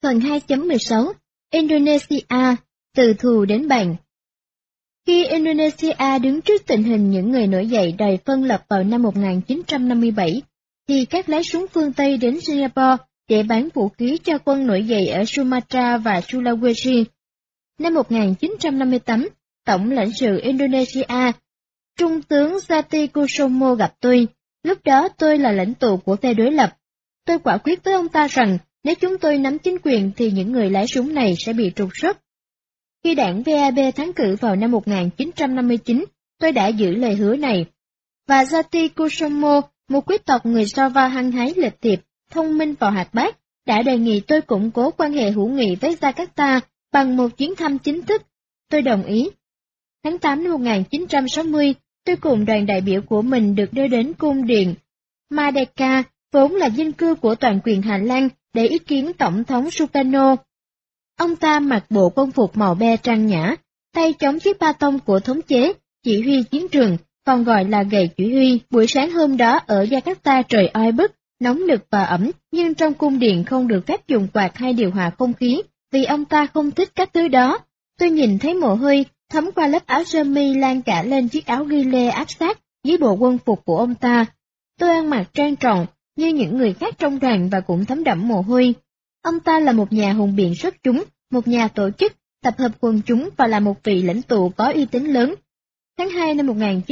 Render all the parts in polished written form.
Phần 2.16 Indonesia, từ thù đến bạn. Khi Indonesia đứng trước tình hình những người nổi dậy đòi phân lập vào năm 1957, thì các lái súng phương Tây đến Singapore để bán vũ khí cho quân nổi dậy ở Sumatra và Sulawesi. Năm 1958, Tổng lãnh sự Indonesia, Trung tướng Satikusumo gặp tôi. Lúc đó tôi là lãnh tụ của phe đối lập. Tôi quả quyết với ông ta rằng nếu chúng tôi nắm chính quyền thì những người lái súng này sẽ bị trục xuất. Khi đảng VAB thắng cử vào năm 1959, tôi đã giữ lời hứa này. Và Satikusumo, một quý tộc người Java hăng hái lịch thiệp, thông minh và hoạt bát, đã đề nghị tôi củng cố quan hệ hữu nghị với Jakarta bằng một chuyến thăm chính thức. Tôi đồng ý. Tháng 8 năm 1960, tôi cùng đoàn đại biểu của mình được đưa đến cung điện Merdeka, vốn là dinh cư của toàn quyền Hà Lan, để ý kiến Tổng thống Sukarno. Ông ta mặc bộ quân phục màu be trang nhã, tay chống chiếc ba tông của thống chế, chỉ huy chiến trường, còn gọi là gậy chỉ huy. Buổi sáng hôm đó ở Jakarta trời oi bức, nóng nực và ẩm, nhưng trong cung điện không được phép dùng quạt hay điều hòa không khí, vì ông ta không thích các thứ đó. Tôi nhìn thấy mồ hôi thấm qua lớp áo sơ mi lan cả lên chiếc áo ghi lê áp sát dưới bộ quân phục của ông ta. Tôi ăn mặc trang trọng như những người khác trong đoàn và cũng thấm đẫm mồ hôi. Ông ta là một nhà hùng biện xuất chúng, một nhà tổ chức, tập hợp quần chúng và là một vị lãnh tụ có uy tín lớn. Tháng 2 năm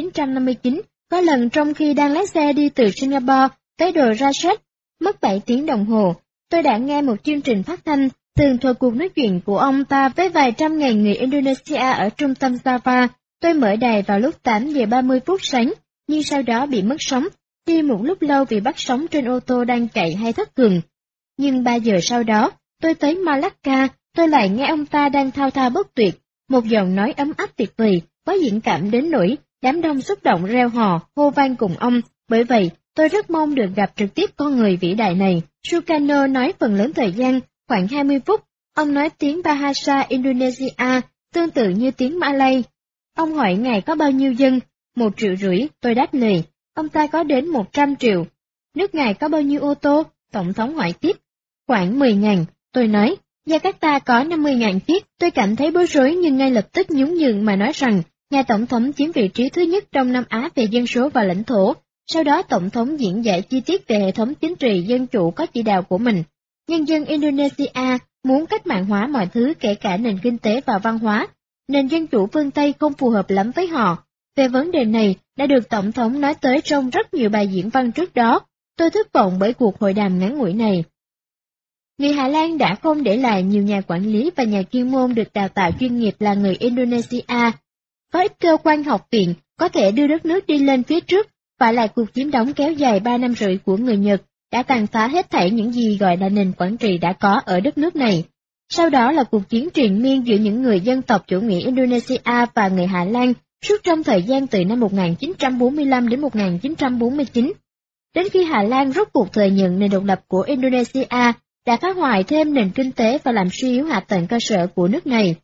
1959, có lần trong khi đang lái xe đi từ Singapore tới đồi Rajat, mất 7 tiếng đồng hồ, tôi đã nghe một chương trình phát thanh tường thuật cuộc nói chuyện của ông ta với vài trăm ngàn người Indonesia ở trung tâm Java. Tôi mở đài vào lúc 8 giờ 30 phút sáng, nhưng sau đó bị mất sóng, đi một lúc lâu vì bắt sóng trên ô tô đang chạy hay thất thường. Nhưng 3 giờ sau đó, tôi tới Malacca, tôi lại nghe ông ta đang thao thao bất tuyệt, một giọng nói ấm áp tuyệt vời, có diễn cảm đến nỗi đám đông xúc động reo hò, hô vang cùng ông. Bởi vậy, tôi rất mong được gặp trực tiếp con người vĩ đại này. Sukarno nói phần lớn thời gian, khoảng 20 phút, ông nói tiếng Bahasa Indonesia, tương tự như tiếng Malay. Ông hỏi ngài có bao nhiêu dân? 1,5 triệu, tôi đáp lời. Ông ta có đến 100 triệu. Nước ngài có bao nhiêu ô tô? Tổng thống hỏi tiếp. Khoảng 10.000, tôi nói. Jakarta có 50.000 chiếc. Tôi cảm thấy bối rối nhưng ngay lập tức nhún nhường mà nói rằng nhà tổng thống chiếm vị trí thứ nhất trong Nam Á về dân số và lãnh thổ. Sau đó tổng thống diễn giải chi tiết về hệ thống chính trị dân chủ có chỉ đạo của mình. Nhân dân Indonesia muốn cách mạng hóa mọi thứ kể cả nền kinh tế và văn hóa. Nền dân chủ phương Tây không phù hợp lắm với họ. Về vấn đề này đã được tổng thống nói tới trong rất nhiều bài diễn văn trước đó. Tôi thất vọng bởi cuộc hội đàm ngắn ngủi này. Người Hà Lan đã không để lại nhiều nhà quản lý và nhà chuyên môn được đào tạo chuyên nghiệp là người Indonesia. Có ít cơ quan học viện có thể đưa đất nước đi lên phía trước, và lại cuộc chiếm đóng kéo dài 3 năm rưỡi của người Nhật đã tàn phá hết thảy những gì gọi là nền quản trị đã có ở đất nước này. Sau đó là cuộc chiến triền miên giữa những người dân tộc chủ nghĩa Indonesia và người Hà Lan suốt trong thời gian từ năm 1945 đến 1949. Đến khi Hà Lan rốt cuộc thừa nhận nền độc lập của Indonesia, đã phá hoại thêm nền kinh tế và làm suy yếu hạ tầng cơ sở của nước này.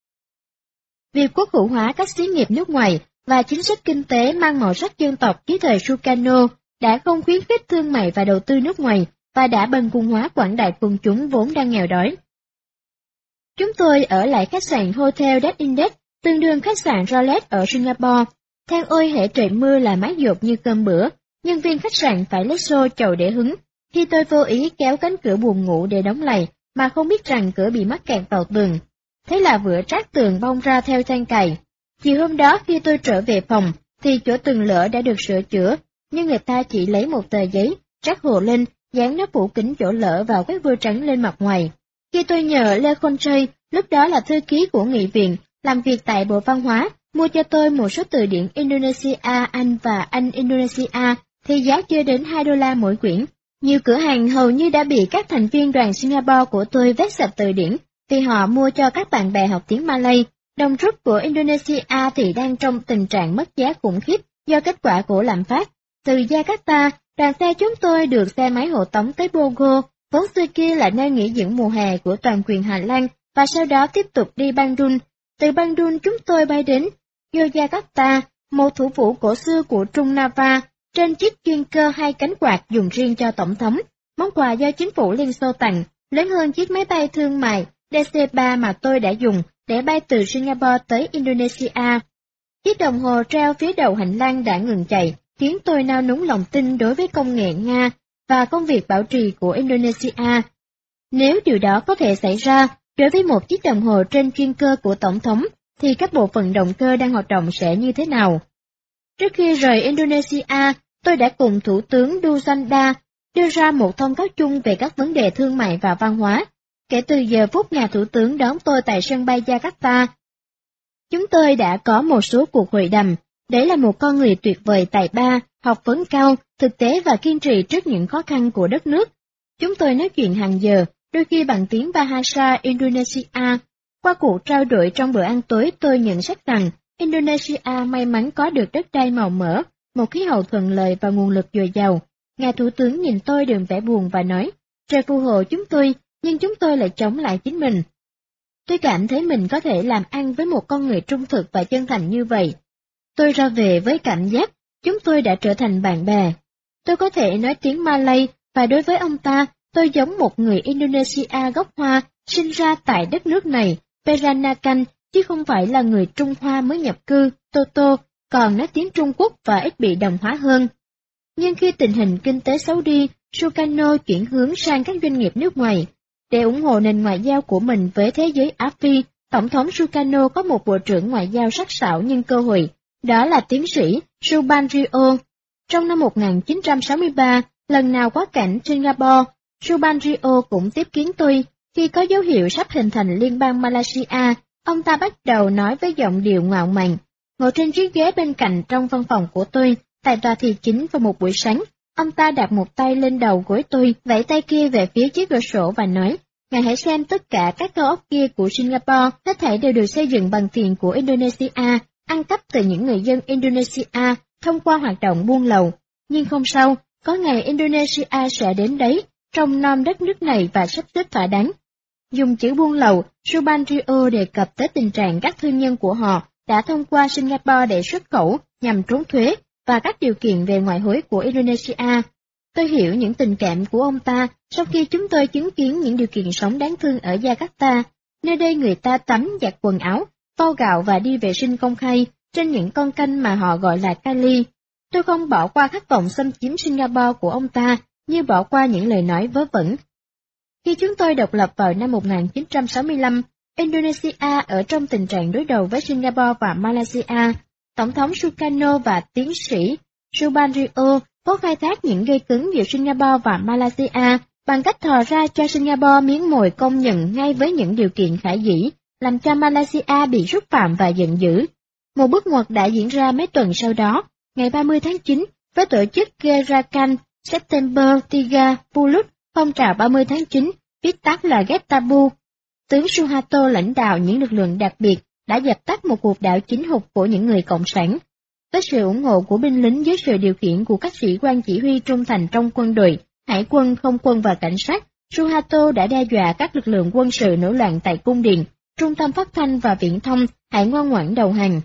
Việc quốc hữu hóa các xí nghiệp nước ngoài và chính sách kinh tế mang màu sắc dân tộc dưới thời Sukarno đã không khuyến khích thương mại và đầu tư nước ngoài và đã bần cùng hóa quảng đại quần chúng vốn đang nghèo đói. Chúng tôi ở lại khách sạn Hotel Das Indes, tương đương khách sạn Rolex ở Singapore. Than ôi hễ trời mưa là mát dột như cơm bữa, nhân viên khách sạn phải lấy xô chầu để hứng. Khi tôi vô ý kéo cánh cửa buồng ngủ để đóng lại, mà không biết rằng cửa bị mắc kẹt vào tường. Thế là vữa trát tường bong ra theo than cày. Chiều hôm đó khi tôi trở về phòng, thì chỗ tường lỡ đã được sửa chữa, nhưng người ta chỉ lấy một tờ giấy, trát hồ lên, dán nó phủ kín chỗ lỡ vào quét vôi trắng lên mặt ngoài. Khi tôi nhờ Lê Khôn lúc đó là thư ký của nghị viện, làm việc tại Bộ Văn hóa, mua cho tôi một số từ điển Indonesia Anh và Anh Indonesia, thì giá chưa đến $2 mỗi quyển. Nhiều cửa hàng hầu như đã bị các thành viên đoàn Singapore của tôi vét sạch từ điển, vì họ mua cho các bạn bè học tiếng Malay. Đồng rúp của Indonesia thì đang trong tình trạng mất giá khủng khiếp do kết quả của lạm phát. Từ Jakarta, đoàn xe chúng tôi được xe máy hộ tống tới Bogo, vốn xưa kia là nơi nghỉ dưỡng mùa hè của toàn quyền Hà Lan, và sau đó tiếp tục đi Bandung. Từ Bandung chúng tôi bay đến Yogyakarta, một thủ phủ cổ xưa của Trung Nava, trên chiếc chuyên cơ 2 cánh quạt dùng riêng cho tổng thống, món quà do chính phủ Liên Xô tặng. lớn hơn chiếc máy bay thương mại DC-3 mà tôi đã dùng để bay từ Singapore tới Indonesia. Chiếc đồng hồ treo phía đầu hành lang đã ngừng chạy, khiến tôi nao núng lòng tin đối với công nghệ Nga và công việc bảo trì của Indonesia. Nếu điều đó có thể xảy ra đối với một chiếc đồng hồ trên chuyên cơ của Tổng thống, thì các bộ phận động cơ đang hoạt động sẽ như thế nào? Trước khi rời Indonesia, tôi đã cùng Thủ tướng Dusanda đưa ra một thông cáo chung về các vấn đề thương mại và văn hóa. Kể từ giờ phút nhà Thủ tướng đón tôi tại sân bay Jakarta, chúng tôi đã có một số cuộc hội đàm. Đấy là một con người tuyệt vời tài ba, học vấn cao, thực tế và kiên trì trước những khó khăn của đất nước. Chúng tôi nói chuyện hàng giờ, đôi khi bằng tiếng Bahasa Indonesia. Qua cuộc trao đổi trong bữa ăn tối, tôi nhận xét rằng Indonesia may mắn có được đất đai màu mỡ, một khí hậu thuận lợi và nguồn lực dồi dào. Ngài Thủ tướng nhìn tôi đượm vẻ buồn và nói, trời phù hộ chúng tôi, nhưng chúng tôi lại chống lại chính mình. Tôi cảm thấy mình có thể làm ăn với một con người trung thực và chân thành như vậy. Tôi ra về với cảm giác chúng tôi đã trở thành bạn bè. Tôi có thể nói tiếng Malay, và đối với ông ta, tôi giống một người Indonesia gốc Hoa, sinh ra tại đất nước này, Peranakan, chứ không phải là người Trung Hoa mới nhập cư, Toto, còn nói tiếng Trung Quốc và ít bị đồng hóa hơn. Nhưng khi tình hình kinh tế xấu đi, Sukarno chuyển hướng sang các doanh nghiệp nước ngoài. Để ủng hộ nền ngoại giao của mình với thế giới Á Phi, Tổng thống Sukarno có một bộ trưởng ngoại giao sắc sảo nhân cơ hội, đó là tiến sĩ Subandrio. Trong năm 1963, lần nào quá cảnh Singapore, Subandrio cũng tiếp kiến tôi. Khi có dấu hiệu sắp hình thành liên bang Malaysia, ông ta bắt đầu nói với giọng điệu ngạo mạn. Ngồi trên chiếc ghế bên cạnh trong văn phòng của tôi, tại tòa thị chính vào một buổi sáng, ông ta đặt một tay lên đầu gối tôi, vẫy tay kia về phía chiếc cửa sổ và nói, ngài hãy xem tất cả các cao ốc kia của Singapore, hết thảy đều được xây dựng bằng tiền của Indonesia, ăn cắp từ những người dân Indonesia thông qua hoạt động buôn lậu. Nhưng không sao, có ngày Indonesia sẽ đến đấy, trông nom đất nước này và sắp xếp thỏa đáng. Dùng chữ buôn lậu, Subandrio đề cập tới tình trạng các thương nhân của họ đã thông qua Singapore để xuất khẩu nhằm trốn thuế và các điều kiện về ngoại hối của Indonesia. Tôi hiểu những tình cảm của ông ta sau khi chúng tôi chứng kiến những điều kiện sống đáng thương ở Jakarta, nơi đây người ta tắm, giặt quần áo, vo gạo và đi vệ sinh công khai trên những con kênh mà họ gọi là Kali. Tôi không bỏ qua khát vọng xâm chiếm Singapore của ông ta như bỏ qua những lời nói vớ vẩn. Khi chúng tôi độc lập vào năm 1965, Indonesia ở trong tình trạng đối đầu với Singapore và Malaysia. Tổng thống Sukarno và tiến sĩ Subandrio có khai thác những gây cứng giữa Singapore và Malaysia bằng cách thò ra cho Singapore miếng mồi công nhận ngay với những điều kiện khả dĩ, làm cho Malaysia bị xúc phạm và giận dữ. Một bước ngoặt đã diễn ra mấy tuần sau đó, ngày 30 tháng 9, với tổ chức Gerakan September 30 phong trào 30 tháng 9, viết tắt là Getabu. Tướng Suharto lãnh đạo những lực lượng đặc biệt đã dập tắt một cuộc đảo chính hục của những người cộng sản. Với sự ủng hộ của binh lính dưới sự điều khiển của các sĩ quan chỉ huy trung thành trong quân đội, hải quân, không quân và cảnh sát, Suharto đã đe dọa các lực lượng quân sự nổi loạn tại cung điện, trung tâm phát thanh và viễn thông, hãy ngoan ngoãn đầu hàng.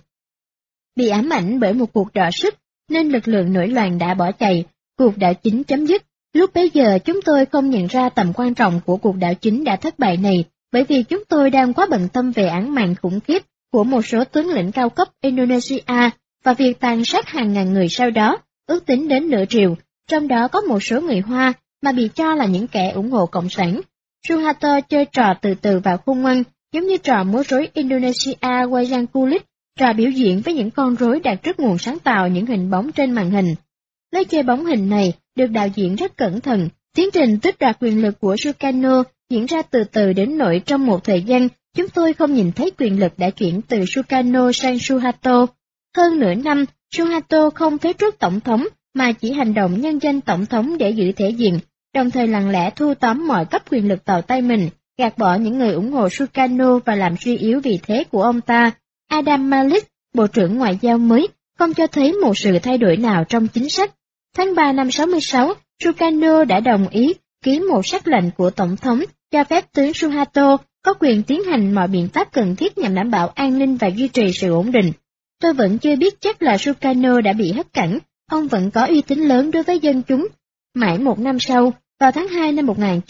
Bị ám ảnh bởi một cuộc đọ sức, nên lực lượng nổi loạn đã bỏ chạy, cuộc đảo chính chấm dứt. Lúc bấy giờ chúng tôi không nhận ra tầm quan trọng của cuộc đảo chính đã thất bại này, bởi vì chúng tôi đang quá bận tâm về án mạng khủng khiếp của một số tướng lĩnh cao cấp Indonesia và việc tàn sát hàng ngàn người sau đó, ước tính đến nửa triệu, trong đó có một số người Hoa mà bị cho là những kẻ ủng hộ cộng sản. Suharto chơi trò từ từ vào khuôn ngoăn, giống như trò múa rối Indonesia wayang kulit, trò biểu diễn với những con rối đặt trước nguồn sáng tạo những hình bóng trên màn hình. Lối chơi bóng hình này được đạo diễn rất cẩn thận. Tiến trình tước đoạt quyền lực của Sukarno diễn ra từ từ đến nỗi trong một thời gian chúng tôi không nhìn thấy quyền lực đã chuyển từ Sukarno sang Suharto. Hơn nửa năm, Suharto không phế truất tổng thống mà chỉ hành động nhân danh tổng thống để giữ thể diện, đồng thời lặng lẽ thu tóm mọi cấp quyền lực vào tay mình, gạt bỏ những người ủng hộ Sukarno và làm suy yếu vị thế của ông ta. Adam Malik, Bộ trưởng Ngoại giao mới, không cho thấy một sự thay đổi nào trong chính sách. Tháng 3 năm 66, Sukarno đã đồng ý ký một sắc lệnh của Tổng thống cho phép tướng Suharto có quyền tiến hành mọi biện pháp cần thiết nhằm đảm bảo an ninh và duy trì sự ổn định. Tôi vẫn chưa biết chắc là Sukarno đã bị hất cẳng, ông vẫn có uy tín lớn đối với dân chúng. Mãi một năm sau, Vào tháng 2 năm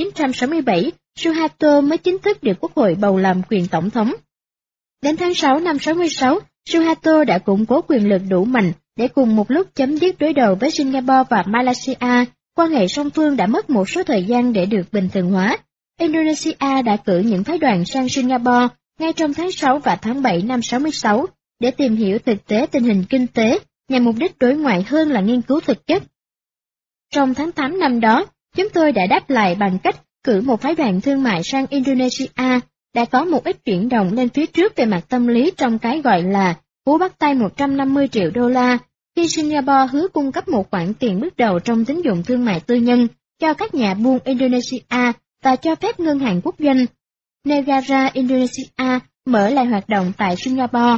1967, Suharto mới chính thức được Quốc hội bầu làm quyền tổng thống. Đến tháng 6 năm 66, Suharto đã củng cố quyền lực đủ mạnh để cùng một lúc chấm dứt đối đầu với Singapore và Malaysia. Quan hệ song phương đã mất một số thời gian để được bình thường hóa. Indonesia đã cử những phái đoàn sang Singapore ngay trong tháng 6 và tháng 7 năm 66 để tìm hiểu thực tế tình hình kinh tế nhằm mục đích đối ngoại hơn là nghiên cứu thực chất. Trong tháng 8 năm đó, chúng tôi đã đáp lại bằng cách cử một phái đoàn thương mại sang Indonesia, đã có một ít chuyển động lên phía trước về mặt tâm lý trong cái gọi là cú bắt tay 150 triệu đô la, khi Singapore hứa cung cấp một khoản tiền bước đầu trong tín dụng thương mại tư nhân cho các nhà buôn Indonesia và cho phép ngân hàng quốc doanh Negara Indonesia mở lại hoạt động tại Singapore.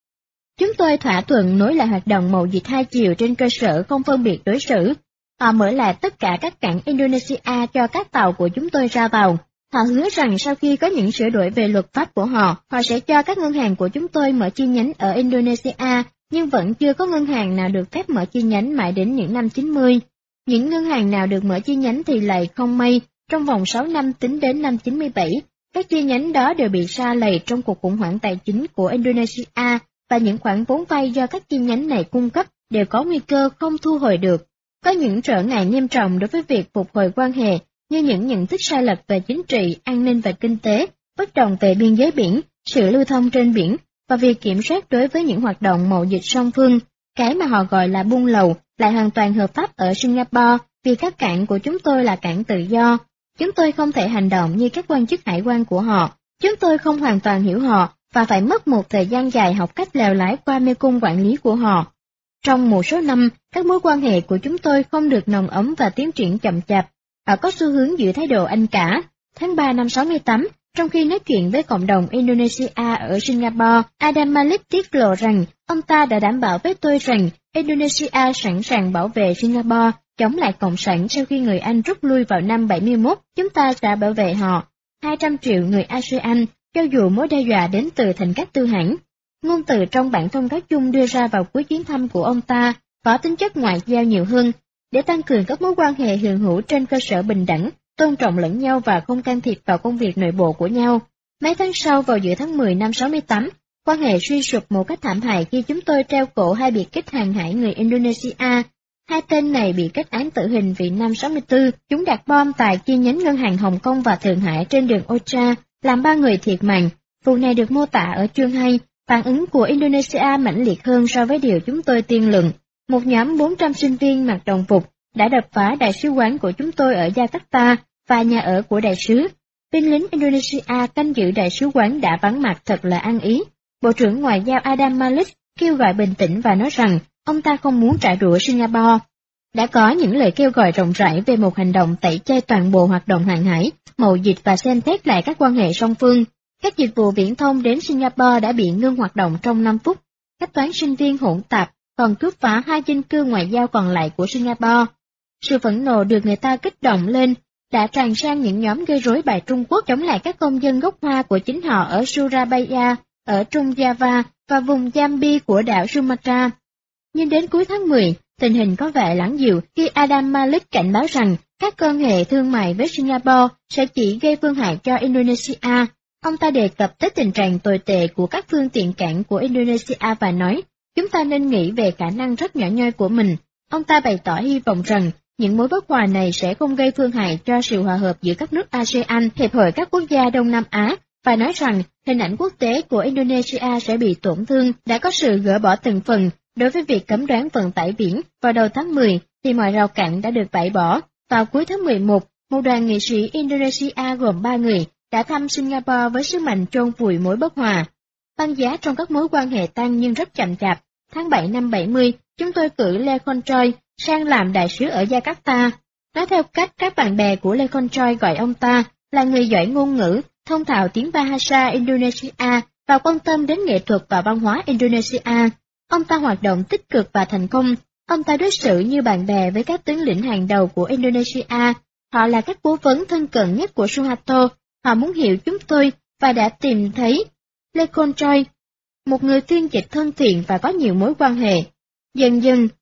Chúng tôi thỏa thuận nối lại hoạt động mậu dịch hai chiều trên cơ sở không phân biệt đối xử. Họ mở lại tất cả các cảng Indonesia cho các tàu của chúng tôi ra vào. Họ hứa rằng sau khi có những sửa đổi về luật pháp của họ sẽ cho các ngân hàng của chúng tôi mở chi nhánh ở Indonesia, nhưng vẫn chưa có ngân hàng nào được phép mở chi nhánh mãi đến những năm 90. Những ngân hàng nào được mở chi nhánh thì lại không may, trong vòng 6 năm tính đến năm 97, các chi nhánh đó đều bị sa lầy trong cuộc khủng hoảng tài chính của Indonesia, và những khoản vốn vay do các chi nhánh này cung cấp đều có nguy cơ không thu hồi được. Có những trở ngại nghiêm trọng đối với việc phục hồi quan hệ, như những nhận thức sai lệch về chính trị, an ninh và kinh tế, bất đồng về biên giới biển, sự lưu thông trên biển, và việc kiểm soát đối với những hoạt động mậu dịch song phương. Cái mà họ gọi là buôn lậu lại hoàn toàn hợp pháp ở Singapore vì các cảng của chúng tôi là cảng tự do. Chúng tôi không thể hành động như các quan chức hải quan của họ. Chúng tôi không hoàn toàn hiểu họ và phải mất một thời gian dài học cách lèo lái qua mê cung quản lý của họ. Trong một số năm, các mối quan hệ của chúng tôi không được nồng ấm và tiến triển chậm chạp. Họ có xu hướng giữ thái độ anh cả. Tháng 3 năm 68, trong khi nói chuyện với cộng đồng Indonesia ở Singapore, Adam Malik tiết lộ rằng ông ta đã đảm bảo với tôi rằng Indonesia sẵn sàng bảo vệ Singapore chống lại Cộng sản sau khi người Anh rút lui vào năm 71, chúng ta đã bảo vệ họ. 200 triệu người ASEAN, cho dù mối đe dọa đến từ thành các tư hãng. Ngôn từ trong bản thông cáo chung đưa ra vào cuối chuyến thăm của ông ta có tính chất ngoại giao nhiều hơn, để tăng cường các mối quan hệ hiện hữu trên cơ sở bình đẳng, tôn trọng lẫn nhau và không can thiệp vào công việc nội bộ của nhau. Mấy tháng sau, vào giữa tháng 10 năm 68, quan hệ suy sụp một cách thảm hại khi chúng tôi treo cổ hai biệt kích hàng hải người Indonesia. Hai tên này bị kết án tử hình vì năm 64, chúng đặt bom tại chi nhánh ngân hàng Hồng Kông và Thượng Hải trên đường Ocha, làm 3 người thiệt mạng. Vụ này được mô tả ở chương 2, phản ứng của Indonesia mãnh liệt hơn so với điều chúng tôi tiên lượng. Một nhóm 400 sinh viên mặc đồng phục đã đập phá đại sứ quán của chúng tôi ở Jakarta và nhà ở của đại sứ. Binh lính Indonesia canh giữ đại sứ quán đã vắng mặt thật là ăn ý. Bộ trưởng Ngoại giao Adam Malik kêu gọi bình tĩnh và nói rằng ông ta không muốn trả đũa Singapore. Đã có những lời kêu gọi rộng rãi về một hành động tẩy chay toàn bộ hoạt động hàng hải, mậu dịch và xem xét lại các quan hệ song phương. Các dịch vụ viễn thông đến Singapore đã bị ngưng hoạt động trong 5 phút. Các toán sinh viên hỗn tạp còn cướp phá 2 dinh cư ngoại giao còn lại của Singapore. Sự phẫn nộ được người ta kích động lên đã tràn sang những nhóm gây rối bài Trung Quốc chống lại các công dân gốc Hoa của chính họ ở Surabaya, ở Trung Java và vùng Jambi của đảo Sumatra. Nhưng đến cuối tháng 10, tình hình có vẻ lắng dịu khi Adam Malik cảnh báo rằng các quan hệ thương mại với Singapore sẽ chỉ gây phương hại cho Indonesia. Ông ta đề cập tới tình trạng tồi tệ của các phương tiện cảng của Indonesia và nói, chúng ta nên nghĩ về khả năng rất nhỏ nhoi của mình. Ông ta bày tỏ hy vọng rằng những mối bất hòa này sẽ không gây phương hại cho sự hòa hợp giữa các nước ASEAN, Hiệp hội các quốc gia Đông Nam Á, và nói rằng hình ảnh quốc tế của Indonesia sẽ bị tổn thương. Đã có sự gỡ bỏ từng phần đối với việc cấm đoán vận tải biển. Vào đầu tháng 10 thì mọi rào cản đã được bãi bỏ. Vào cuối tháng 11, một đoàn nghị sĩ Indonesia gồm 3 người đã thăm Singapore với sứ mệnh chôn vùi mối bất hòa. Tăng giá trong các mối quan hệ tăng nhưng rất chậm chạp. Tháng 7 năm 70, chúng tôi cử Lê Khôn Troi sang làm đại sứ ở Jakarta. Nói theo cách các bạn bè của Lê Khôn Troi gọi ông ta là người giỏi ngôn ngữ, thông thạo tiếng Bahasa Indonesia và quan tâm đến nghệ thuật và văn hóa Indonesia. Ông ta hoạt động tích cực và thành công. Ông ta đối xử như bạn bè với các tướng lĩnh hàng đầu của Indonesia. Họ là các cố vấn thân cận nhất của Suharto. Họ muốn hiểu chúng tôi và đã tìm thấy Lê Khôn Troi, một người phiên dịch thân thiện và có nhiều mối quan hệ. Dần dần,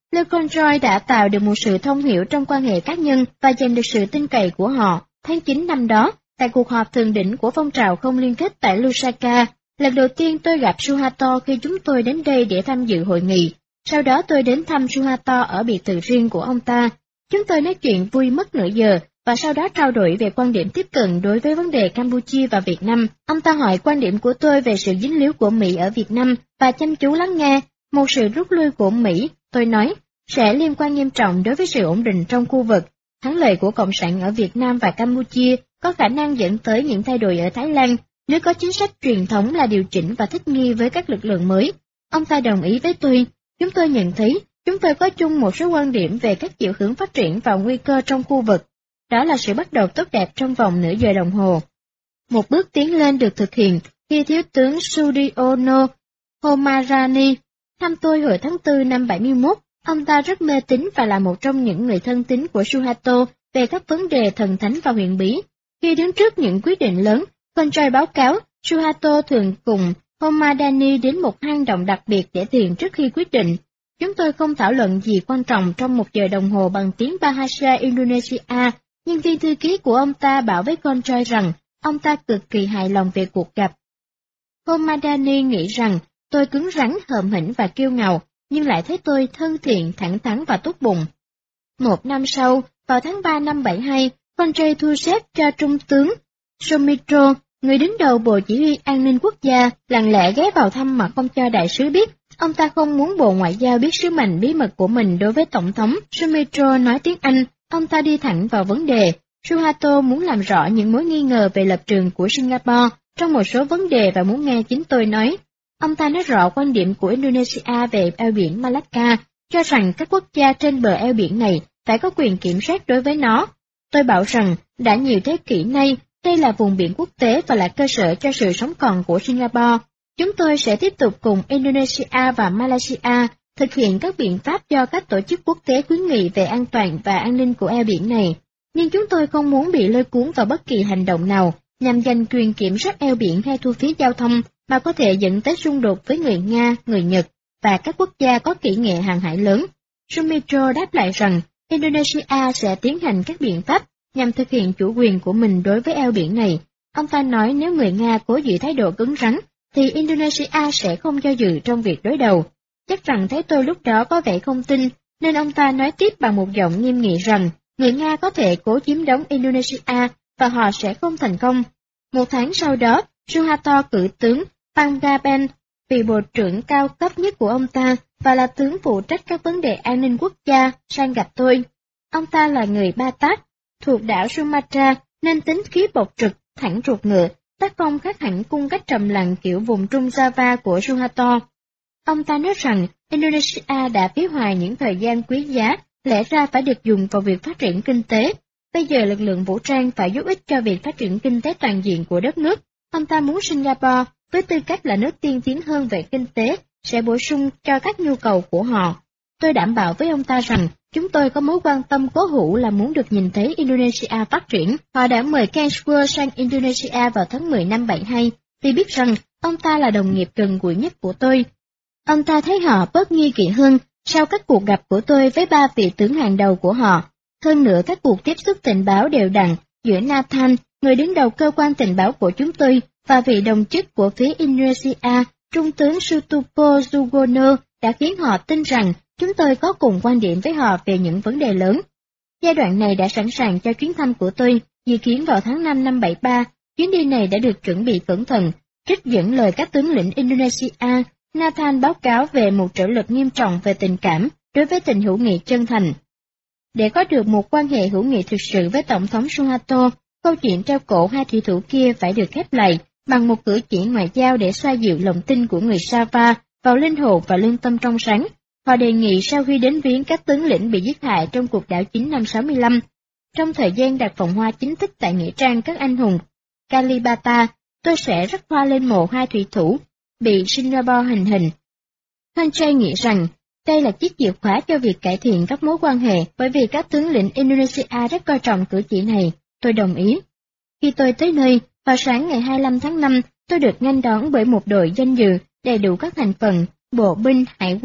Leconroy đã tạo được một sự thông hiểu trong quan hệ cá nhân và giành được sự tin cậy của họ. Tháng 9 năm đó, tại cuộc họp thượng đỉnh của phong trào không liên kết tại Lusaka, lần đầu tiên tôi gặp Suharto khi chúng tôi đến đây để tham dự hội nghị. Sau đó tôi đến thăm Suharto ở biệt thự riêng của ông ta. Chúng tôi nói chuyện vui mất nửa giờ, và sau đó trao đổi về quan điểm tiếp cận đối với vấn đề Campuchia và Việt Nam. Ông ta hỏi quan điểm của tôi về sự dính líu của Mỹ ở Việt Nam và chăm chú lắng nghe. Một sự rút lui của Mỹ, tôi nói, sẽ liên quan nghiêm trọng đối với sự ổn định trong khu vực. Thắng lợi của Cộng sản ở Việt Nam và Campuchia có khả năng dẫn tới những thay đổi ở Thái Lan, nếu có chính sách truyền thống là điều chỉnh và thích nghi với các lực lượng mới. Ông ta đồng ý với tôi. Chúng tôi nhận thấy, chúng tôi có chung một số quan điểm về các chiều hướng phát triển và nguy cơ trong khu vực. Đó là sự bắt đầu tốt đẹp trong vòng nửa giờ đồng hồ. Một bước tiến lên được thực hiện khi Thiếu tướng Sudiono Homarani thăm tôi hồi tháng 4 năm 71. Ông ta rất mê tín và là một trong những người thân tín của Suharto về các vấn đề thần thánh và huyền bí. Khi đứng trước những quyết định lớn, Conjoy báo cáo, Suharto thường cùng Homadani đến một hang động đặc biệt để thiền trước khi quyết định. Chúng tôi không thảo luận gì quan trọng trong 1 giờ đồng hồ bằng tiếng Bahasa Indonesia, nhưng viên thư ký của ông ta bảo với Conjoy rằng ông ta cực kỳ hài lòng về cuộc gặp. Homadani nghĩ rằng tôi cứng rắn, hờm hĩnh và kiêu ngạo, nhưng lại thấy tôi thân thiện, thẳng thắn và tốt bụng. 1 năm sau, vào tháng 3 năm 72, Conjoy thu xếp cho Trung tướng Somitro, người đứng đầu Bộ Chỉ huy An ninh Quốc gia, lặng lẽ ghé vào thăm mà không cho đại sứ biết. Ông ta không muốn Bộ Ngoại giao biết sứ mệnh bí mật của mình đối với Tổng thống. Somitro nói tiếng Anh, ông ta đi thẳng vào vấn đề. Suharto muốn làm rõ những mối nghi ngờ về lập trường của Singapore trong một số vấn đề và muốn nghe chính tôi nói. Ông ta nói rõ quan điểm của Indonesia về eo biển Malacca, cho rằng các quốc gia trên bờ eo biển này phải có quyền kiểm soát đối với nó. Tôi bảo rằng, đã nhiều thế kỷ nay, đây là vùng biển quốc tế và là cơ sở cho sự sống còn của Singapore. Chúng tôi sẽ tiếp tục cùng Indonesia và Malaysia thực hiện các biện pháp do các tổ chức quốc tế khuyến nghị về an toàn và an ninh của eo biển này. Nhưng chúng tôi không muốn bị lôi cuốn vào bất kỳ hành động nào nhằm giành quyền kiểm soát eo biển hay thu phí giao thông mà có thể dẫn tới xung đột với người Nga, người Nhật và các quốc gia có kỹ nghệ hàng hải lớn. Sumitra đáp lại rằng Indonesia sẽ tiến hành các biện pháp nhằm thực hiện chủ quyền của mình đối với eo biển này. Ông ta nói nếu người Nga cố giữ thái độ cứng rắn, thì Indonesia sẽ không do dự trong việc đối đầu. Chắc rằng thấy tôi lúc đó có vẻ không tin, nên ông ta nói tiếp bằng một giọng nghiêm nghị rằng người Nga có thể cố chiếm đóng Indonesia và họ sẽ không thành công. 1 tháng sau đó, Suharto cử tướng Panggaben, vị bộ trưởng cao cấp nhất của ông ta và là tướng phụ trách các vấn đề an ninh quốc gia, sang gặp tôi. Ông ta là người Ba Tác, thuộc đảo Sumatra, nên tính khí bộc trực, thẳng ruột ngựa, tác phong khác hẳn cung cách trầm lặng kiểu vùng Trung Java của Suharto. Ông ta nói rằng Indonesia đã phí hoài những thời gian quý giá, lẽ ra phải được dùng vào việc phát triển kinh tế. Bây giờ lực lượng vũ trang phải giúp ích cho việc phát triển kinh tế toàn diện của đất nước. Ông ta muốn Singapore, với tư cách là nước tiên tiến hơn về kinh tế, sẽ bổ sung cho các nhu cầu của họ. Tôi đảm bảo với ông ta rằng, chúng tôi có mối quan tâm cố hữu là muốn được nhìn thấy Indonesia phát triển. Họ đã mời Ken Square sang Indonesia vào tháng 10 năm 72, vì biết rằng ông ta là đồng nghiệp gần gũi nhất của tôi. Ông ta thấy họ bớt nghi kỵ hơn sau các cuộc gặp của tôi với 3 vị tướng hàng đầu của họ. Hơn nữa các cuộc tiếp xúc tình báo đều đặn giữa Nathan, người đứng đầu cơ quan tình báo của chúng tôi, và vị đồng chức của phía Indonesia, Trung tướng Sutopo Sugono, đã khiến họ tin rằng chúng tôi có cùng quan điểm với họ về những vấn đề lớn. Giai đoạn này đã sẵn sàng cho chuyến thăm của tôi, dự kiến vào tháng 5 năm 73. Chuyến đi này đã được chuẩn bị cẩn thận, trích dẫn lời các tướng lĩnh Indonesia. Nathan báo cáo về một trở lực nghiêm trọng về tình cảm đối với tình hữu nghị chân thành. Để có được một quan hệ hữu nghị thực sự với Tổng thống Suharto, câu chuyện treo cổ 2 thủy thủ kia phải được khép lại bằng một cử chỉ ngoại giao để xoa dịu lòng tin của người Java vào linh hồn và lương tâm trong sáng. Họ đề nghị sau khi đến viếng các tướng lĩnh bị giết hại trong cuộc đảo chính năm 65, trong thời gian đặt vòng hoa chính thức tại nghĩa trang các anh hùng Kalibata, tôi sẽ rắc hoa lên mộ 2 thủy thủ bị Singapore hành hình. Conjoy nghĩ rằng đây là chiếc chìa khóa cho việc cải thiện các mối quan hệ, bởi vì các tướng lĩnh Indonesia rất coi trọng cử chỉ này. Tôi đồng ý. Khi tôi tới nơi, vào sáng ngày 25 tháng 5, tôi được nghênh đón bởi một đội danh dự đầy đủ các thành phần, bộ binh, hải quân,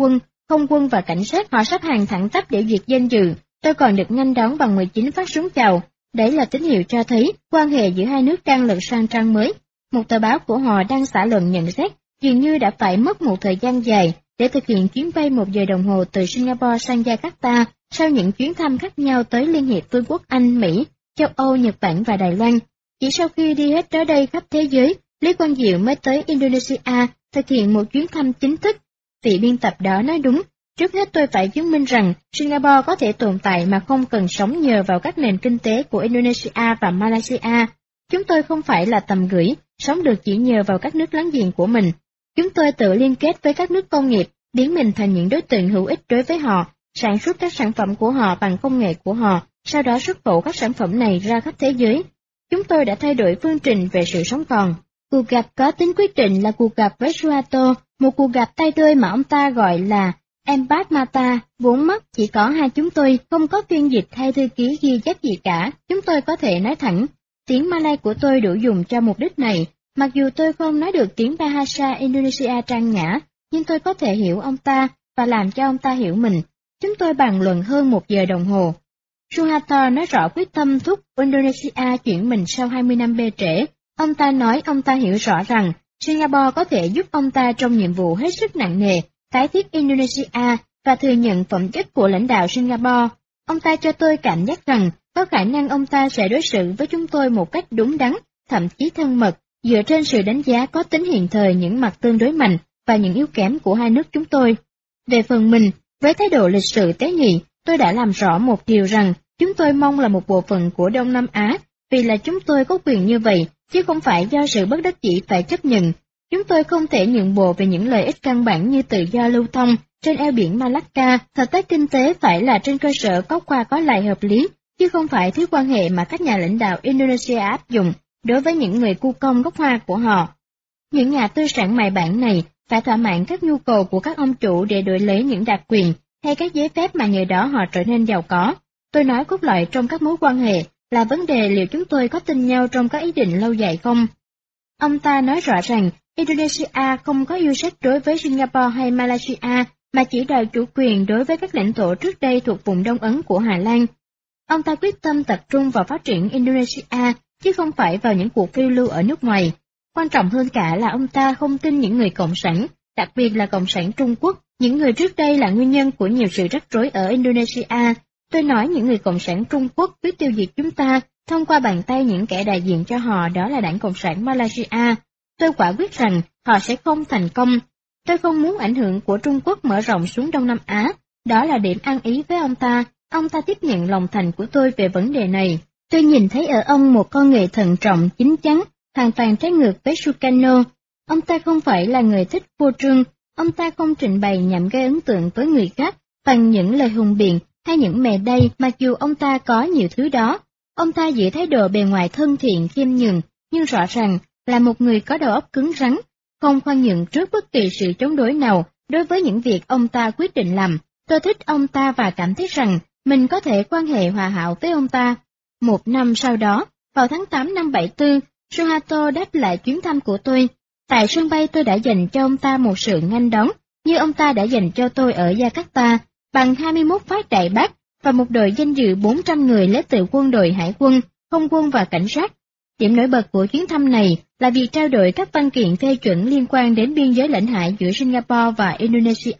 không quân và cảnh sát họ sắp hàng thẳng tắp để duyệt danh dự. Tôi còn được nghênh đón bằng 19 phát súng chào. Đấy là tín hiệu cho thấy quan hệ giữa hai nước đang lật sang trang mới. Một tờ báo của họ đang xã luận nhận xét dường như đã phải mất một thời gian dài để thực hiện chuyến bay 1 giờ đồng hồ từ Singapore sang Jakarta sau những chuyến thăm khác nhau tới Liên hiệp Vương quốc Anh, Mỹ, châu Âu, Nhật Bản và Đài Loan. Chỉ sau khi đi hết tới đây khắp thế giới, Lý Quang Diệu mới tới Indonesia thực hiện một chuyến thăm chính thức. Vị biên tập đó nói đúng, trước hết tôi phải chứng minh rằng Singapore có thể tồn tại mà không cần sống nhờ vào các nền kinh tế của Indonesia và Malaysia. Chúng tôi không phải là tầm gửi, sống được chỉ nhờ vào các nước láng giềng của mình. Chúng tôi tự liên kết với các nước công nghiệp, biến mình thành những đối tượng hữu ích đối với họ, sản xuất các sản phẩm của họ bằng công nghệ của họ, sau đó xuất khẩu các sản phẩm này ra khắp thế giới. Chúng tôi đã thay đổi phương trình về sự sống còn. Cuộc gặp có tính quyết định là cuộc gặp với Suharto, một cuộc gặp tay đôi mà ông ta gọi là Empat Mata, 4 mắt, chỉ có hai chúng tôi, không có phiên dịch hay thư ký ghi chép gì cả, chúng tôi có thể nói thẳng. Tiếng Malay của tôi đủ dùng cho mục đích này, mặc dù tôi không nói được tiếng Bahasa Indonesia trang nhã, nhưng tôi có thể hiểu ông ta và làm cho ông ta hiểu mình. Chúng tôi bàn luận hơn 1 giờ đồng hồ. Suharto nói rõ quyết tâm thúc Indonesia chuyển mình sau 20 năm bê trễ. Ông ta nói ông ta hiểu rõ rằng Singapore có thể giúp ông ta trong nhiệm vụ hết sức nặng nề, tái thiết Indonesia và thừa nhận phẩm chất của lãnh đạo Singapore. Ông ta cho tôi cảm giác rằng có khả năng ông ta sẽ đối xử với chúng tôi một cách đúng đắn, thậm chí thân mật, dựa trên sự đánh giá có tính hiện thời những mặt tương đối mạnh và những yếu kém của hai nước chúng tôi. Về phần mình, với thái độ lịch sự tế nhị, tôi đã làm rõ một điều rằng chúng tôi mong là một bộ phận của Đông Nam Á, vì là chúng tôi có quyền như vậy, chứ không phải do sự bất đắc dĩ phải chấp nhận. Chúng tôi không thể nhượng bộ về những lợi ích căn bản như tự do lưu thông trên eo biển Malacca. Hợp tác kinh tế phải là trên cơ sở có qua có lại hợp lý, chứ không phải thứ quan hệ mà các nhà lãnh đạo Indonesia áp dụng đối với những người cu công gốc Hoa của họ. Những nhà tư sản mại bản này phải thỏa mãn các nhu cầu của các ông chủ để đổi lấy những đặc quyền hay các giấy phép mà nhờ đó họ trở nên giàu có. Tôi nói cốt lõi trong các mối quan hệ là vấn đề liệu chúng tôi có tin nhau trong các ý định lâu dài không. Ông ta nói rõ rằng Indonesia không có yêu sách đối với Singapore hay Malaysia, mà chỉ đòi chủ quyền đối với các lãnh thổ trước đây thuộc vùng Đông Ấn của Hà Lan. Ông ta quyết tâm tập trung vào phát triển Indonesia, chứ không phải vào những cuộc phiêu lưu ở nước ngoài. Quan trọng hơn cả là ông ta không tin những người cộng sản, đặc biệt là cộng sản Trung Quốc, những người trước đây là nguyên nhân của nhiều sự rắc rối ở Indonesia. Tôi nói những người cộng sản Trung Quốc quyết tiêu diệt chúng ta thông qua bàn tay những kẻ đại diện cho họ, đó là Đảng Cộng sản Malaysia. Tôi quả quyết rằng họ sẽ không thành công. Tôi không muốn ảnh hưởng của Trung Quốc mở rộng xuống Đông Nam Á, đó là điểm ăn ý với ông ta. Ông ta tiếp nhận lòng thành của tôi về vấn đề này. Tôi nhìn thấy ở ông một con người thận trọng, chín chắn, hoàn toàn trái ngược với Sukarno. Ông ta không phải là người thích phô trương, ông ta không trình bày nhằm gây ấn tượng với người khác bằng những lời hùng biện hay những mè đay, mặc dù ông ta có nhiều thứ đó. Ông ta giữ thái độ bề ngoài thân thiện, khiêm nhường, nhưng rõ ràng là một người có đầu óc cứng rắn, không khoan nhượng trước bất kỳ sự chống đối nào đối với những việc ông ta quyết định làm. Tôi thích ông ta và cảm thấy rằng mình có thể quan hệ hòa hảo với ông ta. 1 năm sau đó, vào tháng 8 năm 74, Suharto đáp lại chuyến thăm của tôi. Tại sân bay tôi đã dành cho ông ta một sự nghênh đón, như ông ta đã dành cho tôi ở Jakarta, bằng 21 phát đại bác và một đội danh dự 400 người lấy từ quân đội hải quân, không quân và cảnh sát. Điểm nổi bật của chuyến thăm này là việc trao đổi các văn kiện phê chuẩn liên quan đến biên giới lãnh hải giữa Singapore và Indonesia.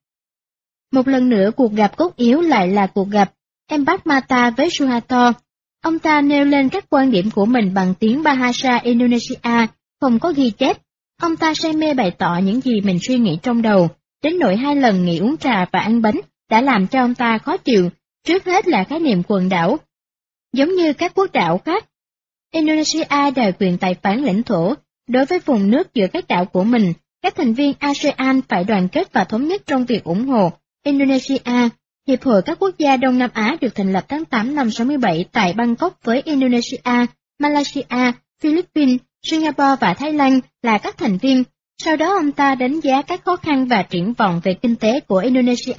Một lần nữa cuộc gặp cốt yếu lại là cuộc gặp Empat Mata với Suharto. Ông ta nêu lên các quan điểm của mình bằng tiếng Bahasa Indonesia, không có ghi chép. Ông ta say mê bày tỏ những gì mình suy nghĩ trong đầu, đến nỗi 2 lần nghỉ uống trà và ăn bánh đã làm cho ông ta khó chịu. Trước hết là khái niệm quần đảo. Giống như các quốc đảo khác, Indonesia đòi quyền tài phán lãnh thổ. Đối với vùng nước giữa các đảo của mình, các thành viên ASEAN phải đoàn kết và thống nhất trong việc ủng hộ Indonesia. Hiệp hội các quốc gia Đông Nam Á được thành lập tháng 8 năm 67 tại Bangkok với Indonesia, Malaysia, Philippines, Singapore và Thái Lan là các thành viên. Sau đó ông ta đánh giá các khó khăn và triển vọng về kinh tế của Indonesia.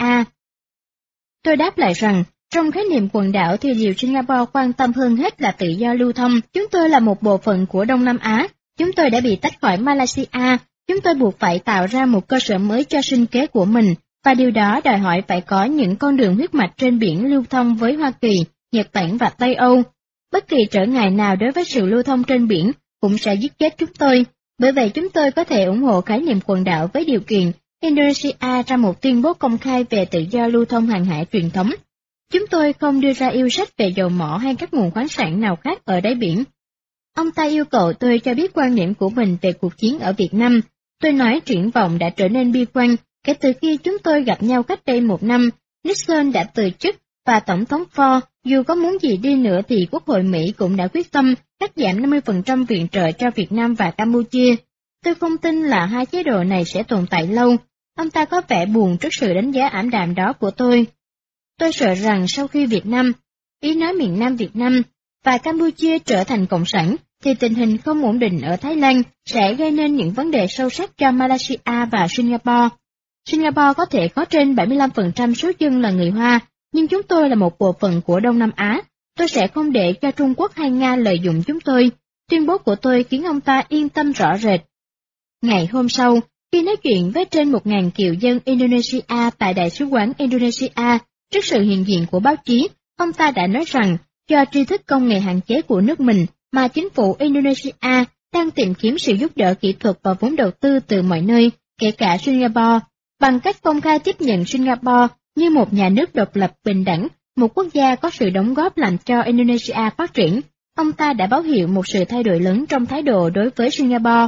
Tôi đáp lại rằng, trong khái niệm quần đảo thì điều Singapore quan tâm hơn hết là tự do lưu thông. Chúng tôi là một bộ phận của Đông Nam Á. Chúng tôi đã bị tách khỏi Malaysia. Chúng tôi buộc phải tạo ra một cơ sở mới cho sinh kế của mình. và điều đó đòi hỏi phải có những con đường huyết mạch trên biển lưu thông với Hoa Kỳ, Nhật Bản và Tây Âu. Bất kỳ trở ngại nào đối với sự lưu thông trên biển cũng sẽ giết chết chúng tôi, bởi vậy chúng tôi có thể ủng hộ khái niệm quần đảo với điều kiện Indonesia ra một tuyên bố công khai về tự do lưu thông hàng hải truyền thống. Chúng tôi không đưa ra yêu sách về dầu mỏ hay các nguồn khoáng sản nào khác ở đáy biển. Ông ta yêu cầu tôi cho biết quan điểm của mình về cuộc chiến ở Việt Nam. Tôi nói triển vọng đã trở nên bi quan kể từ khi chúng tôi gặp nhau cách đây 1 năm. Nixon đã từ chức và Tổng thống Ford, dù có muốn gì đi nữa thì Quốc hội Mỹ cũng đã quyết tâm cắt giảm 50% viện trợ cho Việt Nam và Campuchia. Tôi không tin là hai chế độ này sẽ tồn tại lâu. Ông ta có vẻ buồn trước sự đánh giá ảm đạm đó của tôi. Tôi sợ rằng sau khi Việt Nam, ý nói miền Nam Việt Nam, và Campuchia trở thành cộng sản, thì tình hình không ổn định ở Thái Lan sẽ gây nên những vấn đề sâu sắc cho Malaysia và Singapore. Singapore có thể có trên 75% số dân là người Hoa, nhưng chúng tôi là một bộ phận của Đông Nam Á. Tôi sẽ không để cho Trung Quốc hay Nga lợi dụng chúng tôi. Tuyên bố của tôi khiến ông ta yên tâm rõ rệt. Ngày hôm sau, khi nói chuyện với trên 1.000 kiều dân Indonesia tại Đại sứ quán Indonesia, trước sự hiện diện của báo chí, ông ta đã nói rằng do tri thức công nghệ hạn chế của nước mình mà chính phủ Indonesia đang tìm kiếm sự giúp đỡ kỹ thuật và vốn đầu tư từ mọi nơi, kể cả Singapore, bằng cách công khai tiếp nhận Singapore như một nhà nước độc lập bình đẳng, một quốc gia có sự đóng góp làm cho Indonesia phát triển. Ông ta đã báo hiệu một sự thay đổi lớn trong thái độ đối với Singapore.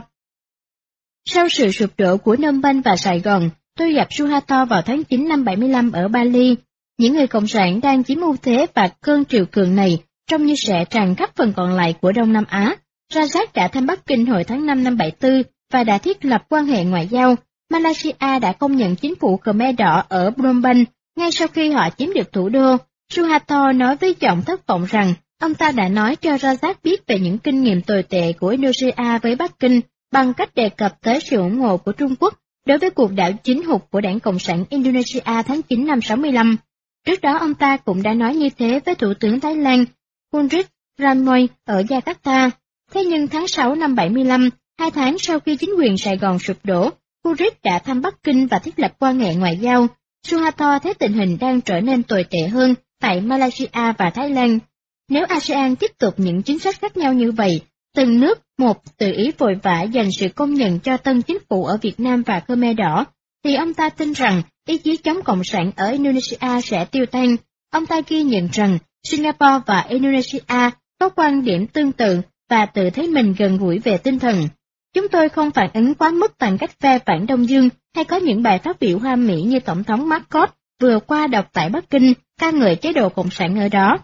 Sau sự sụp đổ của Phnom Penh và Sài Gòn, tôi gặp Suharto vào tháng 9 năm 75 ở Bali. Những người cộng sản đang chiếm ưu thế và cơn triều cường này trông như sẽ tràn khắp phần còn lại của Đông Nam Á. Rajat đã thăm Bắc Kinh hồi tháng 5 năm 74 và đã thiết lập quan hệ ngoại giao. Malaysia đã công nhận chính phủ Khmer Đỏ ở Phnom Penh ngay sau khi họ chiếm được thủ đô. Suharto nói với giọng thất vọng rằng ông ta đã nói cho Rajat biết về những kinh nghiệm tồi tệ của Indonesia với Bắc Kinh bằng cách đề cập tới sự ủng hộ của Trung Quốc đối với cuộc đảo chính hụt của Đảng Cộng sản Indonesia tháng 9 năm 65. Trước đó ông ta cũng đã nói như thế với Thủ tướng Thái Lan Punrit Ramoy ở Jakarta. Thế nhưng tháng 6 năm 75, 2 tháng sau khi chính quyền Sài Gòn sụp đổ, Punrit đã thăm Bắc Kinh và thiết lập quan hệ ngoại giao. Suharto thấy tình hình đang trở nên tồi tệ hơn tại Malaysia và Thái Lan. Nếu ASEAN tiếp tục những chính sách khác nhau như vậy, từng nước một tự ý vội vã dành sự công nhận cho tân chính phủ ở Việt Nam và Khmer Đỏ, thì ông ta tin rằng ý chí chống cộng sản ở Indonesia sẽ tiêu tan. Ông ta ghi nhận rằng Singapore và Indonesia có quan điểm tương tự và tự thấy mình gần gũi về tinh thần. Chúng tôi không phản ứng quá mức bằng cách phe phản Đông Dương hay có những bài phát biểu hoa mỹ như Tổng thống Marcos vừa qua đọc tại Bắc Kinh ca ngợi chế độ cộng sản ở đó.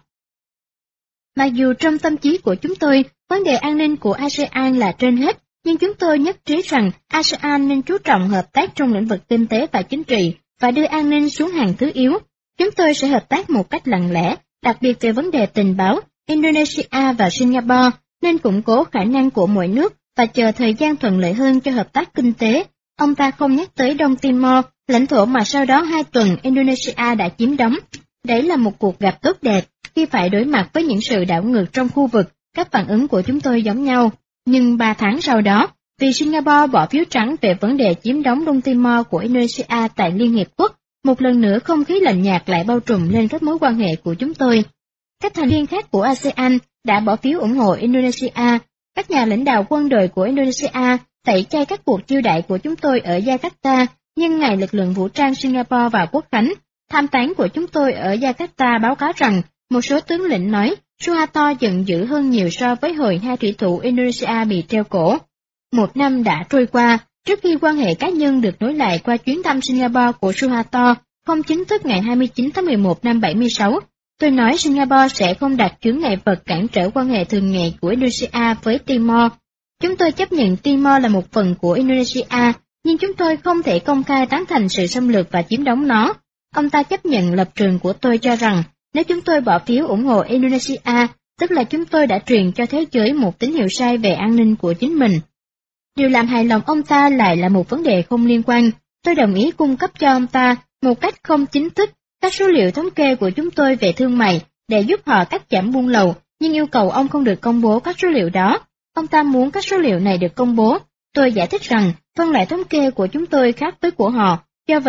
Mặc dù trong tâm trí của chúng tôi, vấn đề an ninh của ASEAN là trên hết, nhưng chúng tôi nhất trí rằng ASEAN nên chú trọng hợp tác trong lĩnh vực kinh tế và chính trị và đưa an ninh xuống hàng thứ yếu. Chúng tôi sẽ hợp tác một cách lặng lẽ, đặc biệt về vấn đề tình báo. Indonesia và Singapore nên củng cố khả năng của mỗi nước và chờ thời gian thuận lợi hơn cho hợp tác kinh tế. Ông ta không nhắc tới Đông Timor, lãnh thổ mà sau đó 2 tuần Indonesia đã chiếm đóng. Đấy là một cuộc gặp tốt đẹp. Khi phải đối mặt với những sự đảo ngược trong khu vực, các phản ứng của chúng tôi giống nhau. Nhưng 3 tháng sau đó, vì Singapore bỏ phiếu trắng về vấn đề chiếm đóng Đông Timor của Indonesia tại Liên Hiệp Quốc, một lần nữa không khí lạnh nhạt lại bao trùm lên các mối quan hệ của chúng tôi. Các thành viên khác của ASEAN đã bỏ phiếu ủng hộ Indonesia. Các nhà lãnh đạo quân đội của Indonesia tẩy chay các cuộc chiêu đãi của chúng tôi ở Jakarta nhân ngày lực lượng vũ trang Singapore và Quốc khánh. Tham tán của chúng tôi ở Jakarta báo cáo rằng một số tướng lĩnh nói Suharto giận dữ hơn nhiều so với hồi 2 thủy thủ Indonesia bị treo cổ. 1 năm đã trôi qua, trước khi quan hệ cá nhân được nối lại qua chuyến thăm Singapore của Suharto, không chính thức ngày 29 tháng 11 năm 76, tôi nói Singapore sẽ không đặt chướng ngại vật cản trở quan hệ thường ngày của Indonesia với Timor. Chúng tôi chấp nhận Timor là một phần của Indonesia, nhưng chúng tôi không thể công khai tán thành sự xâm lược và chiếm đóng nó. Ông ta chấp nhận lập trường của tôi cho rằng, nếu chúng tôi bỏ phiếu ủng hộ Indonesia, tức là chúng tôi đã truyền cho thế giới một tín hiệu sai về an ninh của chính mình. Điều làm hài lòng ông ta lại là một vấn đề không liên quan. Tôi đồng ý cung cấp cho ông ta, một cách không chính thức, các số liệu thống kê của chúng tôi về thương mại để giúp họ cắt giảm buôn lậu, nhưng yêu cầu ông không được công bố các số liệu đó. Ông ta muốn các số liệu này được công bố. Tôi giải thích rằng phân loại thống kê của chúng tôi khác với của họ, do vậy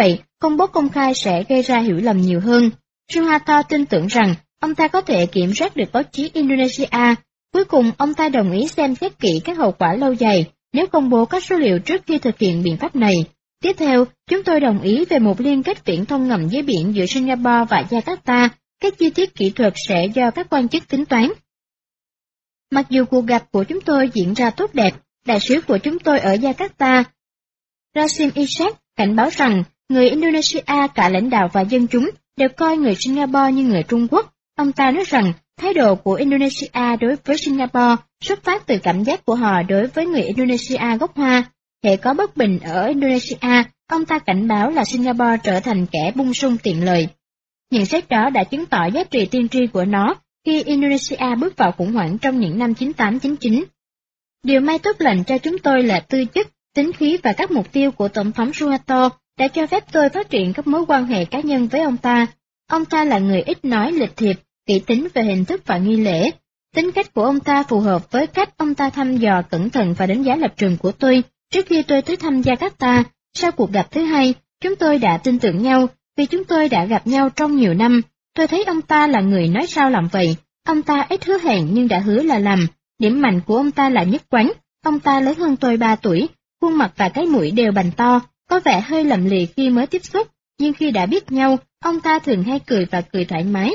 công bố công khai sẽ gây ra hiểu lầm nhiều hơn. Suharto tin tưởng rằng ông ta có thể kiểm soát được báo chí Indonesia. Cuối cùng, ông ta đồng ý xem xét kỹ các hậu quả lâu dài nếu công bố các số liệu trước khi thực hiện biện pháp này. Tiếp theo, chúng tôi đồng ý về một liên kết viễn thông ngầm dưới biển giữa Singapore và Jakarta. Các chi tiết kỹ thuật sẽ do các quan chức tính toán. Mặc dù cuộc gặp của chúng tôi diễn ra tốt đẹp, đại sứ của chúng tôi ở Jakarta, Rasim Ishak, cảnh báo rằng người Indonesia, cả lãnh đạo và dân chúng, đều coi người Singapore như người Trung Quốc. Ông ta nói rằng thái độ của Indonesia đối với Singapore xuất phát từ cảm giác của họ đối với người Indonesia gốc Hoa. Hệ có bất bình ở Indonesia, ông ta cảnh báo là Singapore trở thành kẻ bung sung tiện lợi. Nhận xét đó đã chứng tỏ giá trị tiên tri của nó khi Indonesia bước vào khủng hoảng trong những năm 98-99. Điều may tốt lành cho chúng tôi là tư chất, tính khí và các mục tiêu của Tổng thống Suharto đã cho phép tôi phát triển các mối quan hệ cá nhân với ông ta. Ông ta là người ít nói, lịch thiệp, kỹ tính về hình thức và nghi lễ. Tính cách của ông ta phù hợp với cách ông ta thăm dò cẩn thận và đánh giá lập trường của tôi trước khi tôi tới thăm Jakarta. Sau cuộc gặp thứ hai, chúng tôi đã tin tưởng nhau vì chúng tôi đã gặp nhau trong nhiều năm. Tôi thấy ông ta là người nói sao làm vậy. Ông ta ít hứa hẹn nhưng đã hứa là làm. Điểm mạnh của ông ta là nhất quán. Ông ta lớn hơn tôi 3 tuổi, khuôn mặt và cái mũi đều bành to, có vẻ hơi lầm lì khi mới tiếp xúc, nhưng khi đã biết nhau, ông ta thường hay cười và cười thoải mái.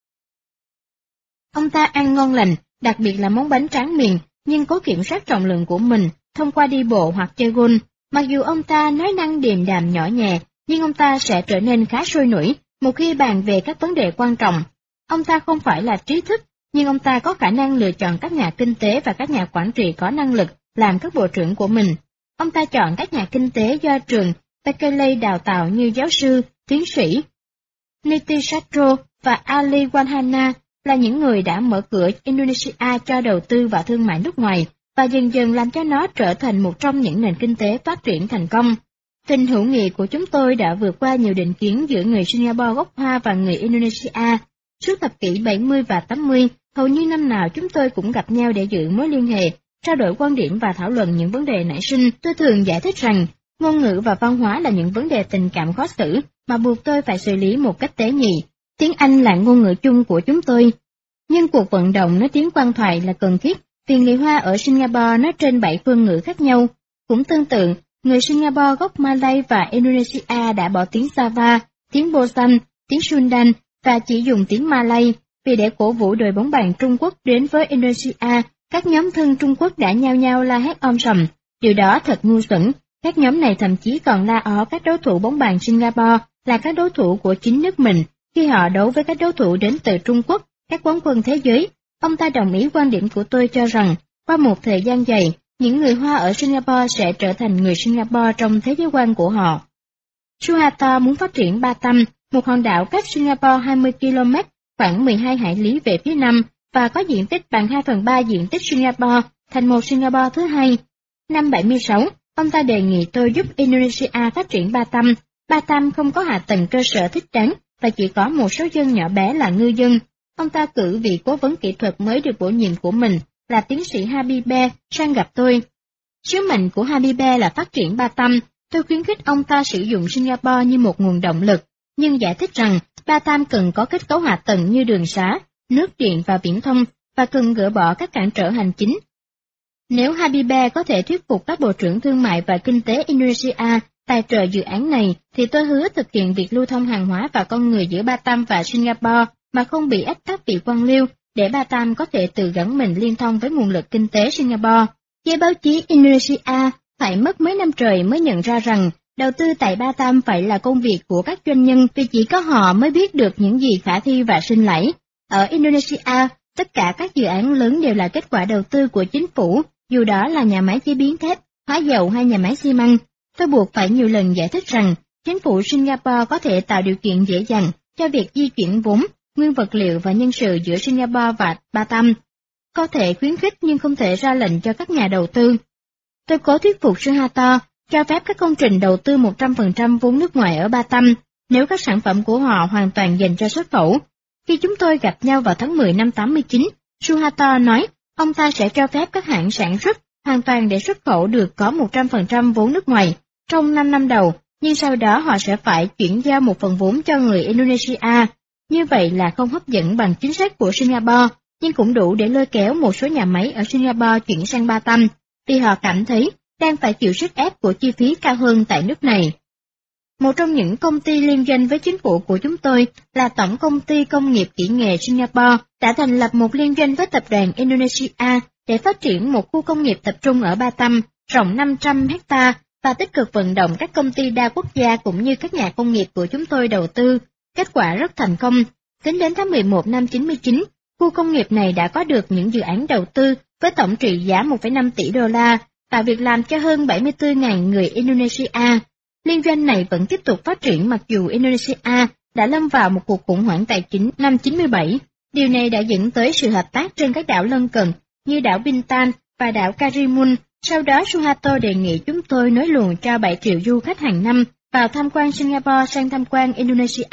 Ông ta ăn ngon lành, đặc biệt là món bánh tráng miền, nhưng cố kiểm soát trọng lượng của mình thông qua đi bộ hoặc chơi golf. Mặc dù ông ta nói năng điềm đạm nhỏ nhẹ, nhưng ông ta sẽ trở nên khá sôi nổi một khi bàn về các vấn đề quan trọng. Ông ta không phải là trí thức, nhưng ông ta có khả năng lựa chọn các nhà kinh tế và các nhà quản trị có năng lực làm các bộ trưởng của mình. Ông ta chọn các nhà kinh tế do trường Berkeley đào tạo như giáo sư, tiến sĩ Niti Satro và Ali Wanhana là những người đã mở cửa Indonesia cho đầu tư và thương mại nước ngoài và dần dần làm cho nó trở thành một trong những nền kinh tế phát triển thành công. Tình hữu nghị của chúng tôi đã vượt qua nhiều định kiến giữa người Singapore gốc Hoa và người Indonesia. Suốt thập kỷ 70 và 80, hầu như năm nào chúng tôi cũng gặp nhau để giữ mối liên hệ, trao đổi quan điểm và thảo luận những vấn đề nảy sinh. Tôi thường giải thích rằng, ngôn ngữ và văn hóa là những vấn đề tình cảm khó xử mà buộc tôi phải xử lý một cách tế nhị. Tiếng Anh là ngôn ngữ chung của chúng tôi. Nhưng cuộc vận động nói tiếng quan thoại là cần thiết, vì người Hoa ở Singapore nói trên 7 phương ngữ khác nhau. Cũng tương tự, người Singapore gốc Malay và Indonesia đã bỏ tiếng Java, tiếng Bosan, tiếng Sundan và chỉ dùng tiếng Malay, vì để cổ vũ đội bóng bàn Trung Quốc đến với Indonesia, các nhóm thân Trung Quốc đã nhao nhao la hét om sòm. Điều đó thật ngu xuẩn. Các nhóm này thậm chí còn la ó các đối thủ bóng bàn Singapore là các đối thủ của chính nước mình khi họ đấu với các đối thủ đến từ Trung Quốc, các quán quân thế giới. Ông ta đồng ý quan điểm của tôi cho rằng, qua một thời gian dài, những người Hoa ở Singapore sẽ trở thành người Singapore trong thế giới quan của họ. Suharto muốn phát triển Batam, một hòn đảo cách Singapore 20 km, khoảng 12 hải lý về phía nam, và có diện tích bằng 2/3 diện tích Singapore, thành một Singapore thứ hai. Năm 76, ông ta đề nghị tôi giúp Indonesia phát triển Batam. Batam không có hạ tầng cơ sở thích đáng và chỉ có một số dân nhỏ bé là ngư dân. Ông ta cử vị cố vấn kỹ thuật mới được bổ nhiệm của mình là tiến sĩ Habibie sang gặp tôi. Sứ mệnh của Habibie là phát triển Batam. Tôi khuyến khích ông ta sử dụng Singapore như một nguồn động lực, nhưng giải thích rằng Batam cần có kết cấu hạ tầng như đường xá, nước điện và viễn thông, và cần gỡ bỏ các cản trở hành chính. Nếu Habibie có thể thuyết phục các bộ trưởng thương mại và kinh tế Indonesia tài trợ dự án này, thì tôi hứa thực hiện việc lưu thông hàng hóa và con người giữa Batam và Singapore mà không bị ách tắc vì quan liêu, để Batam có thể tự gắn mình liên thông với nguồn lực kinh tế Singapore. Giới báo chí Indonesia phải mất mấy năm trời mới nhận ra rằng đầu tư tại Batam phải là công việc của các doanh nhân, vì chỉ có họ mới biết được những gì khả thi và sinh lãi. Ở Indonesia, tất cả các dự án lớn đều là kết quả đầu tư của chính phủ, dù đó là nhà máy chế biến thép, hóa dầu hay nhà máy xi măng. Tôi buộc phải nhiều lần giải thích rằng chính phủ Singapore có thể tạo điều kiện dễ dàng cho việc di chuyển vốn, nguyên vật liệu và nhân sự giữa Singapore và Batam. Có thể khuyến khích nhưng không thể ra lệnh cho các nhà đầu tư. Tôi cố thuyết phục Suharto cho phép các công trình đầu tư 100% vốn nước ngoài ở Batam, nếu các sản phẩm của họ hoàn toàn dành cho xuất khẩu. Khi chúng tôi gặp nhau vào tháng 10 năm 89, Suharto nói ông ta sẽ cho phép các hãng sản xuất hoàn toàn để xuất khẩu được có 100% vốn nước ngoài trong 5 năm đầu, nhưng sau đó họ sẽ phải chuyển giao một phần vốn cho người Indonesia. Như vậy là không hấp dẫn bằng chính sách của Singapore, nhưng cũng đủ để lôi kéo một số nhà máy ở Singapore chuyển sang Batam, vì họ cảm thấy đang phải chịu sức ép của chi phí cao hơn tại nước này. Một trong những công ty liên doanh với chính phủ của chúng tôi là Tổng công ty Công nghiệp Kỹ nghệ Singapore đã thành lập một liên doanh với tập đoàn Indonesia để phát triển một khu công nghiệp tập trung ở Batam rộng 500 hecta và tích cực vận động các công ty đa quốc gia cũng như các nhà công nghiệp của chúng tôi đầu tư. Kết quả rất thành công. Tính đến tháng 11 năm 99, khu công nghiệp này đã có được những dự án đầu tư với tổng trị giá 1,5 tỷ đô la, tạo việc làm cho hơn 74.000 người Indonesia. Liên doanh này vẫn tiếp tục phát triển mặc dù Indonesia đã lâm vào một cuộc khủng hoảng tài chính năm 97. Điều này đã dẫn tới sự hợp tác trên các đảo lân cận như đảo Bintan và đảo Karimun. Sau đó Suharto đề nghị chúng tôi nối luồng cho 7 triệu du khách hàng năm vào tham quan Singapore sang tham quan Indonesia.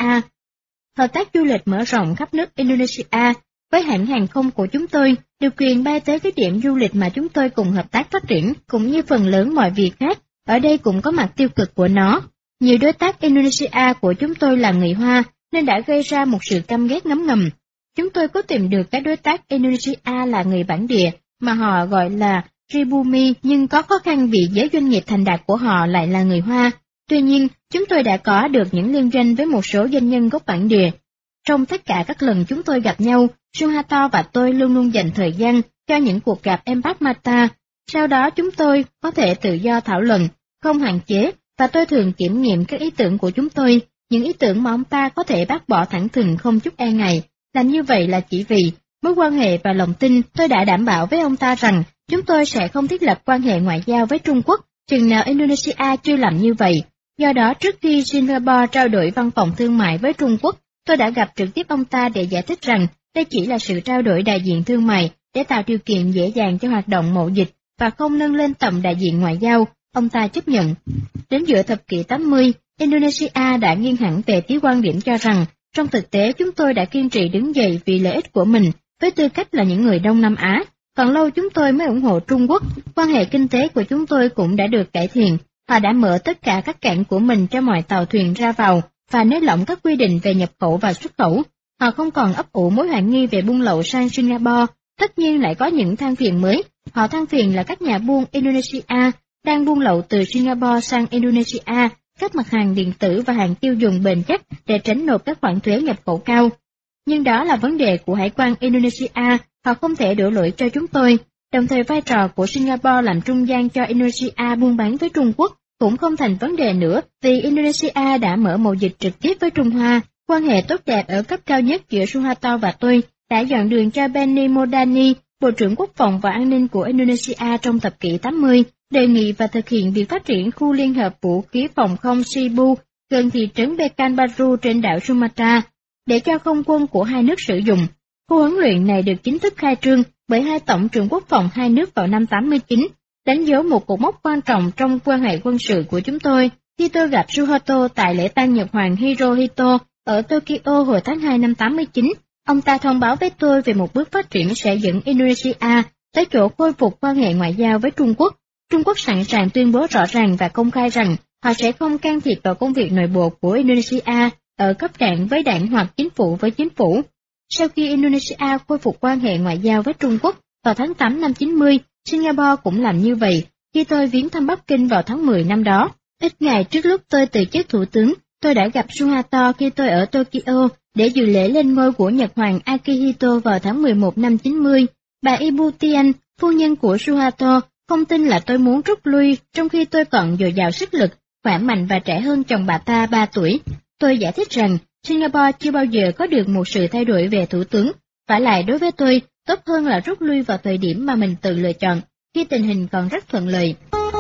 Hợp tác du lịch mở rộng khắp nước Indonesia, với hãng hàng không của chúng tôi được quyền bay tới các điểm du lịch mà chúng tôi cùng hợp tác phát triển, cũng như phần lớn mọi việc khác. Ở đây cũng có mặt tiêu cực của nó. Nhiều đối tác Indonesia của chúng tôi là người Hoa, nên đã gây ra một sự căm ghét ngấm ngầm. Chúng tôi có tìm được các đối tác Indonesia là người bản địa, mà họ gọi là Pribumi, nhưng có khó khăn vì giới doanh nghiệp thành đạt của họ lại là người Hoa. Tuy nhiên, chúng tôi đã có được những liên doanh với một số doanh nhân gốc bản địa. Trong tất cả các lần chúng tôi gặp nhau, Suharto và tôi luôn luôn dành thời gian cho những cuộc gặp Empat Mata. Sau đó chúng tôi có thể tự do thảo luận, không hạn chế, và tôi thường kiểm nghiệm các ý tưởng của chúng tôi, những ý tưởng mà ông ta có thể bác bỏ thẳng thừng không chút e ngại. Làm như vậy là chỉ vì mối quan hệ và lòng tin. Tôi đã đảm bảo với ông ta rằng chúng tôi sẽ không thiết lập quan hệ ngoại giao với Trung Quốc, chừng nào Indonesia chưa làm như vậy. Do đó, trước khi Singapore trao đổi văn phòng thương mại với Trung Quốc, tôi đã gặp trực tiếp ông ta để giải thích rằng đây chỉ là sự trao đổi đại diện thương mại để tạo điều kiện dễ dàng cho hoạt động mậu dịch và không nâng lên tầm đại diện ngoại giao. Ông ta chấp nhận. Đến giữa thập kỷ 80, Indonesia đã nghiêng hẳn về phía quan điểm cho rằng trong thực tế chúng tôi đã kiên trì đứng dậy vì lợi ích của mình với tư cách là những người Đông Nam Á. Còn lâu chúng tôi mới ủng hộ Trung Quốc, quan hệ kinh tế của chúng tôi cũng đã được cải thiện. Họ đã mở tất cả các cảng của mình cho mọi tàu thuyền ra vào và nới lỏng các quy định về nhập khẩu và xuất khẩu. Họ không còn ấp ủ mối hoài nghi về buôn lậu sang Singapore. Tất nhiên lại có những than phiền mới. Họ than phiền là các nhà buôn Indonesia đang buôn lậu từ Singapore sang Indonesia các mặt hàng điện tử và hàng tiêu dùng bền chắc để tránh nộp các khoản thuế nhập khẩu cao. Nhưng đó là vấn đề của hải quan Indonesia, họ không thể đổ lỗi cho chúng tôi. Đồng thời vai trò của Singapore làm trung gian cho Indonesia buôn bán với Trung Quốc cũng không thành vấn đề nữa vì Indonesia đã mở mậu dịch trực tiếp với Trung Hoa. Quan hệ tốt đẹp ở cấp cao nhất giữa Suharto và tôi đã dọn đường cho Benny Modani, Bộ trưởng Quốc phòng và An ninh của Indonesia trong thập kỷ 80, đề nghị và thực hiện việc phát triển khu liên hợp vũ khí phòng không Cebu gần thị trấn Pekanbaru trên đảo Sumatra, để cho không quân của hai nước sử dụng. Khu huấn luyện này được chính thức khai trương bởi hai tổng trưởng quốc phòng hai nước vào năm 89, đánh dấu một cột mốc quan trọng trong quan hệ quân sự của chúng tôi. Khi tôi gặp Suharto tại lễ tang Nhật Hoàng Hirohito ở Tokyo hồi tháng 2 năm 89, ông ta thông báo với tôi về một bước phát triển sẽ dẫn Indonesia tới chỗ khôi phục quan hệ ngoại giao với Trung Quốc. Trung Quốc sẵn sàng tuyên bố rõ ràng và công khai rằng họ sẽ không can thiệp vào công việc nội bộ của Indonesia ở cấp đảng với đảng hoặc chính phủ với chính phủ. Sau khi Indonesia khôi phục quan hệ ngoại giao với Trung Quốc vào tháng 8 năm 90, Singapore cũng làm như vậy khi tôi viếng thăm Bắc Kinh vào tháng 10 năm đó. Ít ngày trước lúc tôi từ chức thủ tướng, tôi đã gặp Suharto khi tôi ở Tokyo để dự lễ lên ngôi của Nhật Hoàng Akihito vào tháng 11 năm 90. Bà Ibu Tian, phu nhân của Suharto, không tin là tôi muốn rút lui trong khi tôi còn dồi dào sức lực, khỏe mạnh và trẻ hơn chồng bà ta 3 tuổi. Tôi giải thích rằng Singapore chưa bao giờ có được một sự thay đổi về thủ tướng, vả lại đối với tôi, tốt hơn là rút lui vào thời điểm mà mình tự lựa chọn, khi tình hình còn rất thuận lợi.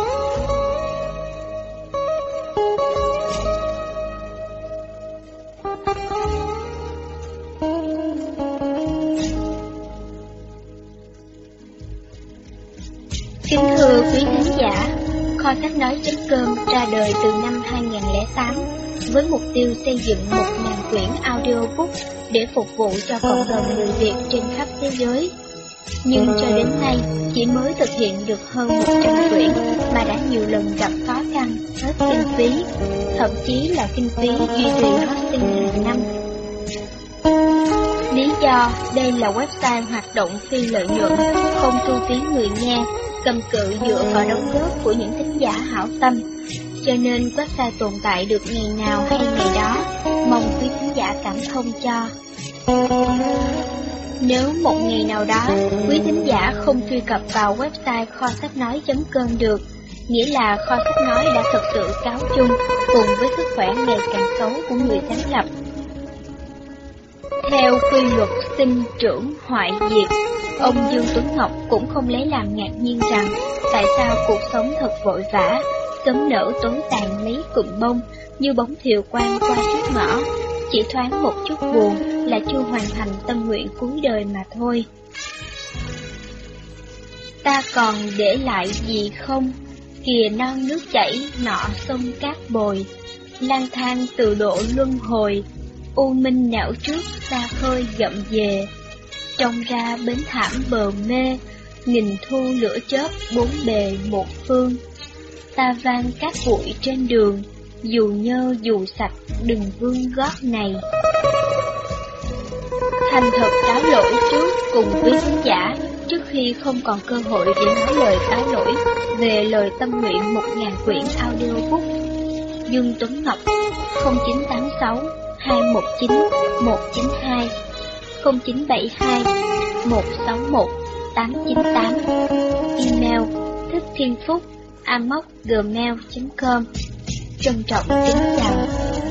Kính thưa quý khán giả, Kho sách nói.com ra đời từ năm 2008 với mục tiêu xây dựng 1.000 quyển audiobook để phục vụ cho cộng đồng người Việt trên khắp thế giới. Nhưng cho đến nay chỉ mới thực hiện được hơn 100 quyển mà đã nhiều lần gặp khó khăn khăn, hết kinh phí, thậm chí là kinh phí duy trì hosting hàng năm. Lý do đây là website hoạt động phi lợi nhuận, không thu phí người nghe, cầm cự dựa vào đóng góp của những thính giả hảo tâm, cho nên website tồn tại được ngày nào hay ngày đó, mong quý thính giả cảm thông cho. Nếu một ngày nào đó quý thính giả không truy cập vào website kho sách nói.com được, nghĩa là kho sách nói đã thực sự cáo chung cùng với sức khỏe ngày càng xấu của người sáng lập. Theo quy luật sinh trưởng hoại diệt, ông Dương Tuấn Ngọc cũng không lấy làm ngạc nhiên rằng tại sao cuộc sống thật vội vã, sớm nở tối tàn mấy cụm bông như bóng thiều quang qua trước ngõ, chỉ thoáng một chút buồn là chưa hoàn thành tâm nguyện cuối đời mà thôi. Ta còn để lại gì không? Kìa non nước chảy, nọ sông cát bồi, lang thang từ độ luân hồi, u minh não trước xa khơi gậm về, trông ra bến thảm bờ mê, nghìn thu lửa chớp bốn bề một phương. Ta vang cát bụi trên đường, dù nhơ dù sạch đừng vương gót này. Thành thật cáo lỗi trước cùng quý khán giả, trước khi không còn cơ hội để nói lời cáo lỗi về lời tâm nguyện 1000 quyển audiobook. Dương Tuấn Ngọc 0986 219 192 0972 161 898. Email thickthienphúc@gmail.com. Trân trọng kính chào.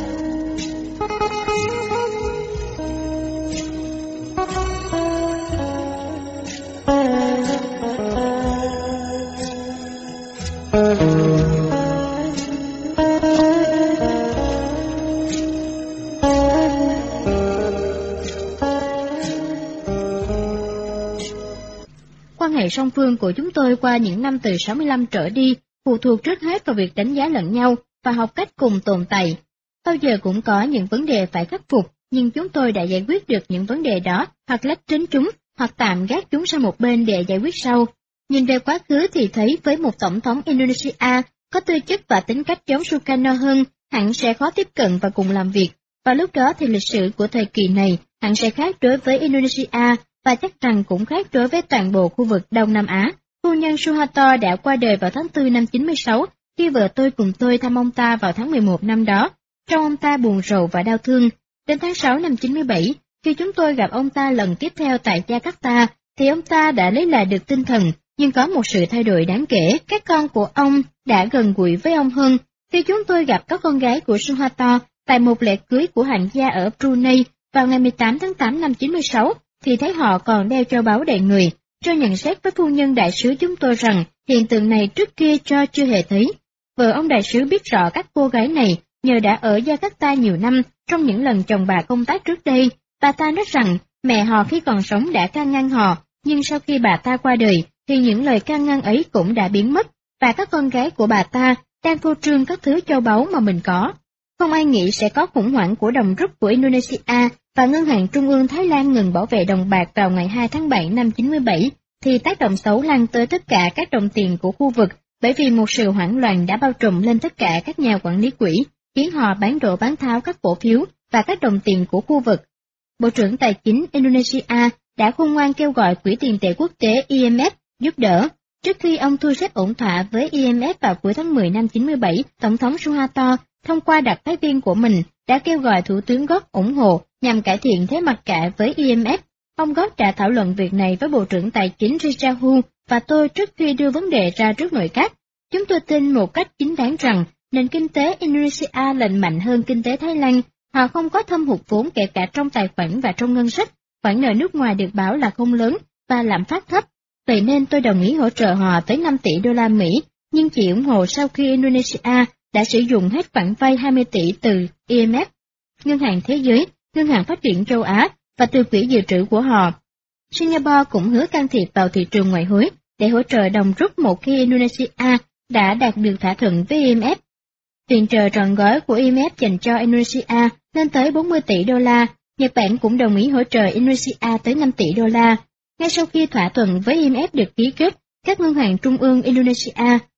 Quan hệ song phương của chúng tôi qua những năm từ 65 trở đi phụ thuộc trước hết vào việc đánh giá lẫn nhau và học cách cùng tồn tại. Bao giờ cũng có những vấn đề phải khắc phục, nhưng chúng tôi đã giải quyết được những vấn đề đó, hoặc lách tránh chúng, hoặc tạm gác chúng sang một bên để giải quyết sau. Nhìn về quá khứ thì thấy với một tổng thống Indonesia có tư chất và tính cách giống Sukarno hơn, hẳn sẽ khó tiếp cận và cùng làm việc. Và lúc đó thì lịch sử của thời kỳ này hẳn sẽ khác đối với Indonesia, và chắc rằng cũng khác đối với toàn bộ khu vực Đông Nam Á. Phu nhân Suharto đã qua đời vào tháng 4 năm 96, khi vợ tôi cùng tôi thăm ông ta vào tháng 11 năm đó. Trông ông ta buồn rầu và đau thương. Đến tháng 6 năm 97, khi chúng tôi gặp ông ta lần tiếp theo tại Jakarta, thì ông ta đã lấy lại được tinh thần, nhưng có một sự thay đổi đáng kể. Các con của ông đã gần gũi với ông hơn. Khi chúng tôi gặp các con gái của Suharto tại một lễ cưới của hành gia ở Brunei vào ngày 18 tháng 8 năm 96, thì thấy họ còn đeo châu báu đầy người. Cho nhận xét với phu nhân đại sứ chúng tôi rằng hiện tượng này trước kia cho chưa hề thấy. Vợ ông đại sứ biết rõ các cô gái này nhờ đã ở Jakarta nhiều năm trong những lần chồng bà công tác trước đây. Bà ta nói rằng mẹ họ khi còn sống đã can ngăn họ, nhưng sau khi bà ta qua đời thì những lời can ngăn ấy cũng đã biến mất, và các con gái của bà ta đang phô trương các thứ châu báu mà mình có. Không ai nghĩ sẽ có khủng hoảng của đồng rúp của Indonesia, và Ngân hàng Trung ương Thái Lan ngừng bảo vệ đồng bạc vào ngày 2 tháng 7 năm 97, thì tác động xấu lan tới tất cả các đồng tiền của khu vực, bởi vì một sự hoảng loạn đã bao trùm lên tất cả các nhà quản lý quỹ, khiến họ bán đổ bán tháo các cổ phiếu và các đồng tiền của khu vực. Bộ trưởng Tài chính Indonesia đã khôn ngoan kêu gọi Quỹ tiền tệ quốc tế IMF giúp đỡ. Trước khi ông thu xếp ổn thỏa với IMF vào cuối tháng 10 năm 97, Tổng thống Suharto, thông qua đặc phái viên của mình, đã kêu gọi Thủ tướng Gok ủng hộ nhằm cải thiện thế mặc cả với IMF. Ông Gok đã thảo luận việc này với Bộ trưởng Tài chính Richahu và tôi trước khi đưa vấn đề ra trước nội các. Chúng tôi tin một cách chính đáng rằng nền kinh tế Indonesia lành mạnh hơn kinh tế Thái Lan. Họ không có thâm hụt vốn kể cả trong tài khoản và trong ngân sách. Khoản nợ nước ngoài được báo là không lớn và lạm phát thấp. Vậy nên tôi đồng ý hỗ trợ họ tới 5 tỷ đô la Mỹ, nhưng chỉ ủng hộ sau khi Indonesia đã sử dụng hết khoản vay 20 tỷ từ IMF, Ngân hàng Thế giới, Ngân hàng Phát triển châu Á và từ quỹ dự trữ của họ. Singapore cũng hứa can thiệp vào thị trường ngoại hối để hỗ trợ đồng rút một khi Indonesia đã đạt được thỏa thuận với IMF. Viện trợ trọn gói của IMF dành cho Indonesia lên tới 40 tỷ đô la, Nhật Bản cũng đồng ý hỗ trợ Indonesia tới 5 tỷ đô la. Ngay sau khi thỏa thuận với IMF được ký kết, các ngân hàng trung ương Indonesia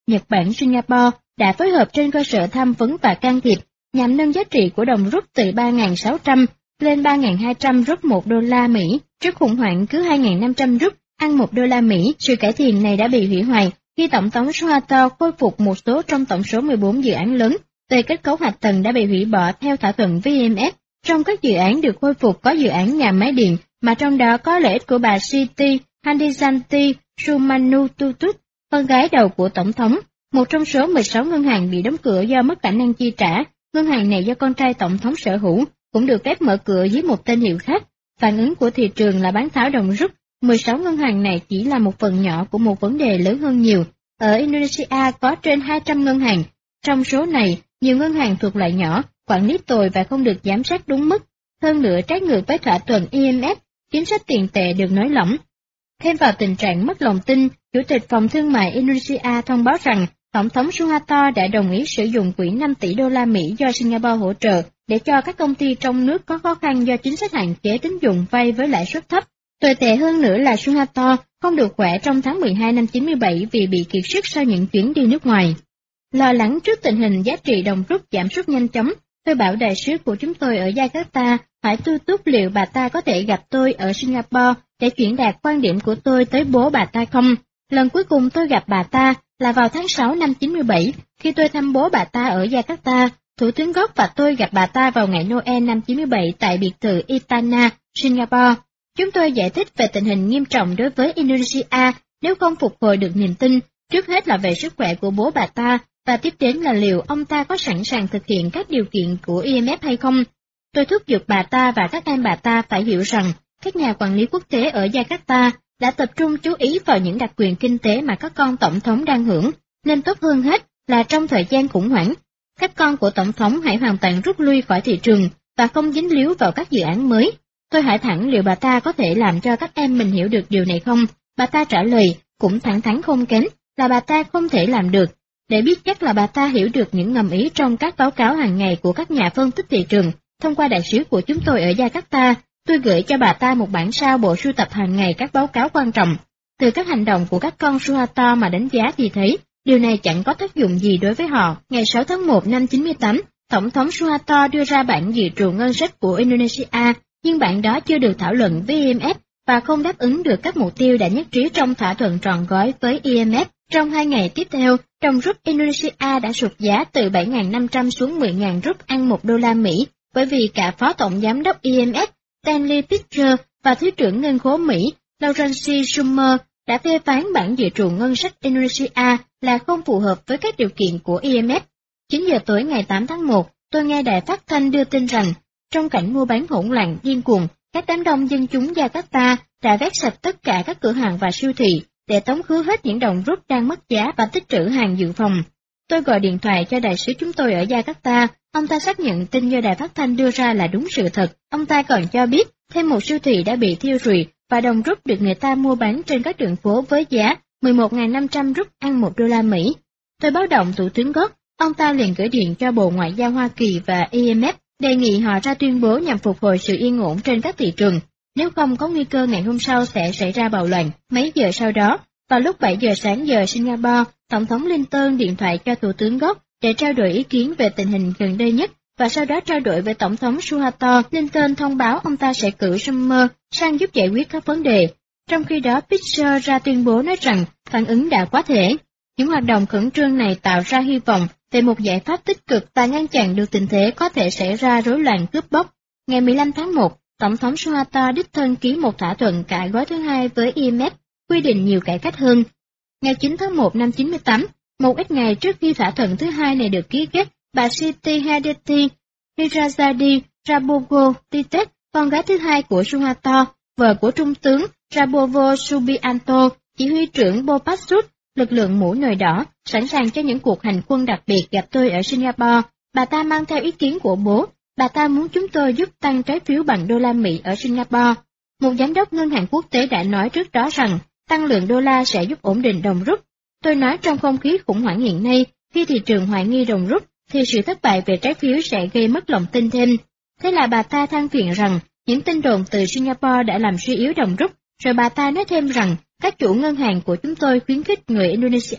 Nhật Bản, Singapore đã phối hợp trên cơ sở tham vấn và can thiệp nhằm nâng giá trị của đồng rúp từ 3.600 lên 3.200 rúp $1 trước khủng hoảng cứ 2.500 rúp ăn $1. Sự cải thiện này đã bị hủy hoại khi Tổng thống Suharto khôi phục một số trong tổng số 14 dự án lớn về kết cấu hạ tầng đã bị hủy bỏ theo thỏa thuận với IMF. Trong các dự án được khôi phục có dự án nhà máy điện, mà trong đó có lợi ích của bà Siti Handizanti Sumanututut, con gái đầu của Tổng thống. Một trong số 16 ngân hàng bị đóng cửa do mất khả năng chi trả, ngân hàng này do con trai Tổng thống sở hữu, cũng được phép mở cửa dưới một tên hiệu khác. Phản ứng của thị trường là bán tháo đồng rúp. 16 ngân hàng này chỉ là một phần nhỏ của một vấn đề lớn hơn nhiều. Ở Indonesia có trên 200 ngân hàng. Trong số này, nhiều ngân hàng thuộc loại nhỏ, quản lý tồi và không được giám sát đúng mức. Hơn nữa, trái ngược với thỏa thuận IMF, chính sách tiền tệ được nới lỏng. Thêm vào tình trạng mất lòng tin, Chủ tịch Phòng Thương mại Indonesia thông báo rằng Tổng thống Suharto đã đồng ý sử dụng quỹ 5 tỷ đô la Mỹ do Singapore hỗ trợ để cho các công ty trong nước có khó khăn do chính sách hạn chế tín dụng vay với lãi suất thấp. Tồi tệ hơn nữa là Suharto không được khỏe trong tháng 12 năm 97 vì bị kiệt sức sau những chuyến đi nước ngoài. Lo lắng trước tình hình giá trị đồng rúp giảm sút nhanh chóng, tôi bảo đại sứ của chúng tôi ở Jakarta hỏi tu túc liệu bà ta có thể gặp tôi ở Singapore để chuyển đạt quan điểm của tôi tới bố bà ta không. Lần cuối cùng tôi gặp bà ta là vào tháng 6 năm 97, khi tôi thăm bố bà ta ở Jakarta. Thủ tướng Gok và tôi gặp bà ta vào ngày Noel năm 97 tại biệt thự Istana, Singapore. Chúng tôi giải thích về tình hình nghiêm trọng đối với Indonesia nếu không phục hồi được niềm tin, trước hết là về sức khỏe của bố bà ta, và tiếp đến là liệu ông ta có sẵn sàng thực hiện các điều kiện của IMF hay không. Tôi thúc giục bà ta và các em bà ta phải hiểu rằng các nhà quản lý quốc tế ở Jakarta đã tập trung chú ý vào những đặc quyền kinh tế mà các con tổng thống đang hưởng, nên tốt hơn hết là trong thời gian khủng hoảng, các con của tổng thống hãy hoàn toàn rút lui khỏi thị trường và không dính líu vào các dự án mới. Tôi hỏi thẳng liệu bà ta có thể làm cho các em mình hiểu được điều này không? Bà ta trả lời, cũng thẳng thắn không kém, là bà ta không thể làm được. Để biết chắc là bà ta hiểu được những ngầm ý trong các báo cáo hàng ngày của các nhà phân tích thị trường, thông qua đại sứ của chúng tôi ở Jakarta, tôi gửi cho bà ta một bản sao bộ sưu tập hàng ngày các báo cáo quan trọng. Từ các hành động của các con Suharto mà đánh giá thì thấy, điều này chẳng có tác dụng gì đối với họ. Ngày 6 tháng 1 năm 98, Tổng thống Suharto đưa ra bản dự trù ngân sách của Indonesia, nhưng bản đó chưa được thảo luận với IMF và không đáp ứng được các mục tiêu đã nhất trí trong thỏa thuận trọn gói với IMF. Trong 2 ngày tiếp theo, đồng rúp Indonesia đã sụt giá từ 7.500 xuống 10.000 rúp ăn $1, bởi vì cả Phó Tổng Giám đốc IMF Stanley Pitcher và Thứ trưởng Ngân khố Mỹ Lawrence Summer đã phê phán bản dự trù ngân sách Indonesia là không phù hợp với các điều kiện của IMF. 9 giờ tối ngày 8 tháng 1, tôi nghe đài phát thanh đưa tin rằng, trong cảnh mua bán hỗn loạn điên cuồng, các đám đông dân chúng Jakarta đã vét sạch tất cả các cửa hàng và siêu thị để tống khứ hết những đồng rúp đang mất giá và tích trữ hàng dự phòng. Tôi gọi điện thoại cho đại sứ chúng tôi ở Jakarta, ông ta xác nhận tin do đài phát thanh đưa ra là đúng sự thật. Ông ta còn cho biết thêm một siêu thị đã bị thiêu rụi và đồng rúp được người ta mua bán trên các đường phố với giá 11.500 rúp ăn $1. Tôi báo động Thủ tướng Gok, ông ta liền gửi điện cho Bộ Ngoại giao Hoa Kỳ và IMF, đề nghị họ ra tuyên bố nhằm phục hồi sự yên ổn trên các thị trường. Nếu không có nguy cơ ngày hôm sau sẽ xảy ra bạo loạn. Mấy giờ sau đó, vào lúc 7 giờ sáng giờ Singapore, Tổng thống Clinton điện thoại cho Thủ tướng Gok để trao đổi ý kiến về tình hình gần đây nhất, và sau đó trao đổi với Tổng thống Suharto. Clinton thông báo ông ta sẽ cử Summer sang giúp giải quyết các vấn đề. Trong khi đó, Pitcher ra tuyên bố nói rằng phản ứng đã quá thể. Những hoạt động khẩn trương này tạo ra hy vọng về một giải pháp tích cực và ngăn chặn được tình thế có thể xảy ra rối loạn cướp bóc. Ngày 15 tháng 1, Tổng thống Suharto đích thân ký một thỏa thuận cải gói thứ hai với IMF, quy định nhiều cải cách hơn. Ngày 9 tháng 1 năm 98, một ít ngày trước khi thỏa thuận thứ hai này được ký kết, bà Siti Hadati Hirazadi Prabowo Titet, con gái thứ hai của Suharto, vợ của Trung tướng Prabowo Subianto, chỉ huy trưởng Bopasut, lực lượng mũ nồi đỏ, sẵn sàng cho những cuộc hành quân đặc biệt gặp tôi ở Singapore. Bà ta mang theo ý kiến của bố. Bà ta muốn chúng tôi giúp tăng trái phiếu bằng đô la Mỹ ở Singapore. Một giám đốc ngân hàng quốc tế đã nói trước đó rằng tăng lượng đô la sẽ giúp ổn định đồng rúp. Tôi nói trong không khí khủng hoảng hiện nay, khi thị trường hoài nghi đồng rúp, thì sự thất bại về trái phiếu sẽ gây mất lòng tin thêm. Thế là bà ta than phiền rằng những tin đồn từ Singapore đã làm suy yếu đồng rúp, rồi bà ta nói thêm rằng các chủ ngân hàng của chúng tôi khuyến khích người Indonesia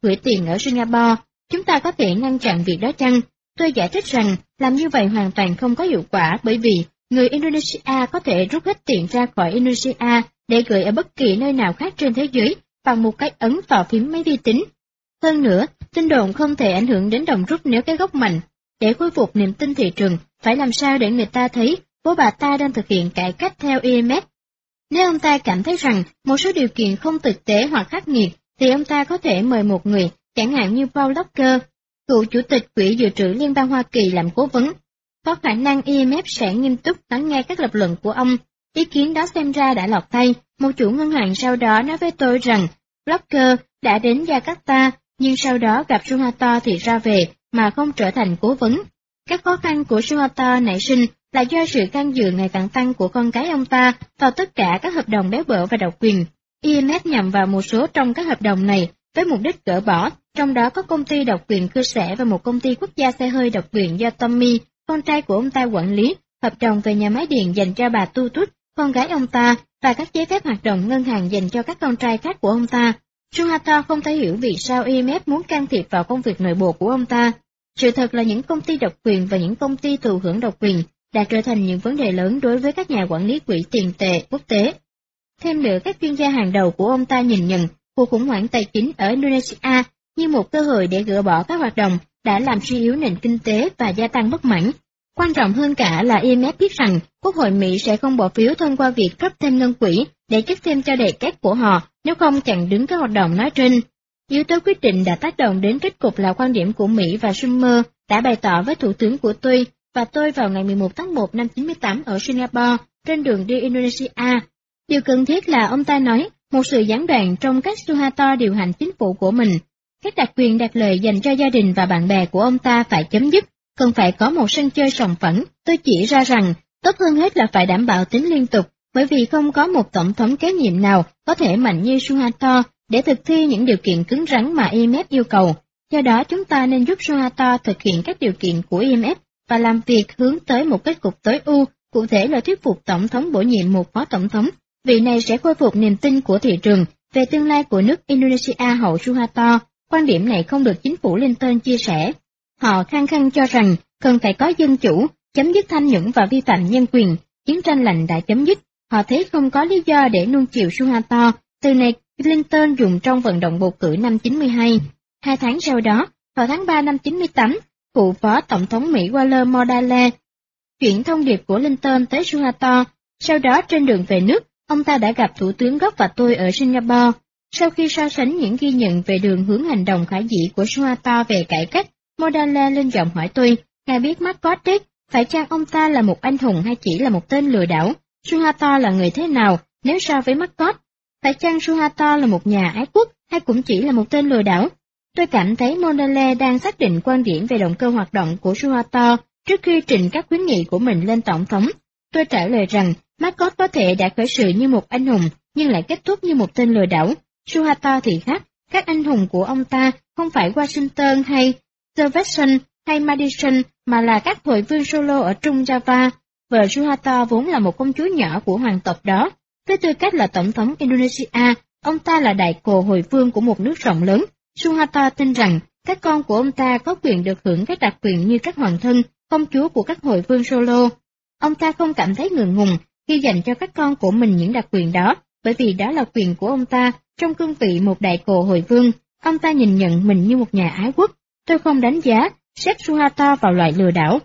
gửi tiền ở Singapore. Chúng ta có thể ngăn chặn việc đó chăng? Tôi giải thích rằng làm như vậy hoàn toàn không có hiệu quả bởi vì người Indonesia có thể rút hết tiền ra khỏi Indonesia để gửi ở bất kỳ nơi nào khác trên thế giới bằng một cái ấn vào phím máy vi tính. Hơn nữa, tin đồn không thể ảnh hưởng đến đồng rút nếu cái gốc mạnh. Để khôi phục niềm tin thị trường, phải làm sao để người ta thấy bố bà ta đang thực hiện cải cách theo IMF. Nếu ông ta cảm thấy rằng một số điều kiện không thực tế hoặc khắc nghiệt, thì ông ta có thể mời một người, chẳng hạn như Paul Volcker, cựu chủ tịch Quỹ Dự trữ Liên bang Hoa Kỳ làm cố vấn. Có khả năng IMF sẽ nghiêm túc lắng nghe các lập luận của ông. Ý kiến đó xem ra đã lọt tay. Một chủ ngân hàng sau đó nói với tôi rằng Volcker đã đến Jakarta, nhưng sau đó gặp Suharto thì ra về mà không trở thành cố vấn. Các khó khăn của Suharto nảy sinh là do sự can dự ngày càng tăng của con cái ông ta vào tất cả các hợp đồng béo bở và độc quyền. IMF nhằm vào một số trong các hợp đồng này với mục đích gỡ bỏ, trong đó có công ty độc quyền cư xẻ và một công ty quốc gia xe hơi độc quyền do Tommy, con trai của ông ta quản lý, hợp đồng về nhà máy điện dành cho bà Tu Tut, con gái ông ta, và các giấy phép hoạt động ngân hàng dành cho các con trai khác của ông ta. Suharto không thể hiểu vì sao IMF muốn can thiệp vào công việc nội bộ của ông ta. Sự thật là những công ty độc quyền và những công ty thụ hưởng độc quyền đã trở thành những vấn đề lớn đối với các nhà quản lý quỹ tiền tệ quốc tế. Thêm nữa, các chuyên gia hàng đầu của ông ta nhìn nhận cuộc khủng hoảng tài chính ở Indonesia như một cơ hội để gỡ bỏ các hoạt động đã làm suy yếu nền kinh tế và gia tăng bất mãn. Quan trọng hơn cả là IMF biết rằng Quốc hội Mỹ sẽ không bỏ phiếu thông qua việc cấp thêm ngân quỹ để chất thêm cho đề kép của họ, nếu không chặn đứng các hoạt động nói trên. Yếu tố quyết định đã tác động đến kết cục là quan điểm của Mỹ và Schumer đã bày tỏ với thủ tướng của tôi và tôi vào ngày 11 tháng 1 năm 98 ở Singapore trên đường đi Indonesia. Điều cần thiết là ông ta nói một sự gián đoạn trong cách Suharto điều hành chính phủ của mình. Các đặc quyền đặc lợi dành cho gia đình và bạn bè của ông ta phải chấm dứt, cần phải có một sân chơi sòng phẳng. Tôi chỉ ra rằng tốt hơn hết là phải đảm bảo tính liên tục, bởi vì không có một tổng thống kế nhiệm nào có thể mạnh như Suharto để thực thi những điều kiện cứng rắn mà IMF yêu cầu. Do đó chúng ta nên giúp Suharto thực hiện các điều kiện của IMF và làm việc hướng tới một kết cục tối ưu, cụ thể là thuyết phục tổng thống bổ nhiệm một phó tổng thống. Vị này sẽ khôi phục niềm tin của thị trường về tương lai của nước Indonesia hậu Suharto. Quan điểm này không được chính phủ Clinton chia sẻ. Họ khăng khăng cho rằng cần phải có dân chủ, chấm dứt tham nhũng và vi phạm nhân quyền. Chiến tranh lạnh đã chấm dứt. Họ thấy không có lý do để nuông chiều Suharto. Từ này Clinton dùng trong vận động bầu cử năm 92. 2 tháng sau đó, vào tháng 3 năm 98, cựu phó tổng thống Mỹ Waller Modale chuyển thông điệp của Clinton tới Suharto. Sau đó trên đường về nước, ông ta đã gặp Thủ tướng Gốc và tôi ở Singapore. Sau khi so sánh những ghi nhận về đường hướng hành động khả dĩ của Suharto về cải cách, Modale lên giọng hỏi tôi, ngài biết Marcos đấy, phải chăng ông ta là một anh hùng hay chỉ là một tên lừa đảo? Suharto là người thế nào nếu so với Marcos? Phải chăng Suharto là một nhà ái quốc hay cũng chỉ là một tên lừa đảo? Tôi cảm thấy Modale đang xác định quan điểm về động cơ hoạt động của Suharto trước khi trình các khuyến nghị của mình lên tổng thống. Tôi trả lời rằng Marcos có thể đã khởi sự như một anh hùng nhưng lại kết thúc như một tên lừa đảo. Suharto thì khác, các anh hùng của ông ta không phải Washington hay Jefferson hay Madison mà là các hội vương solo ở Trung Java. Vợ Suharto vốn là một công chúa nhỏ của hoàng tộc đó. Với tư cách là tổng thống Indonesia, ông ta là đại cồ hội vương của một nước rộng lớn. Suharto tin rằng các con của ông ta có quyền được hưởng các đặc quyền như các hoàng thân, công chúa của các hội vương solo. Ông ta không cảm thấy ngượng ngùng khi dành cho các con của mình những đặc quyền đó, bởi vì đó là quyền của ông ta trong cương vị một đại cồ hội vương. Ông ta nhìn nhận mình như một nhà ái quốc. Tôi không đánh giá, xếp Suharto vào loại lừa đảo.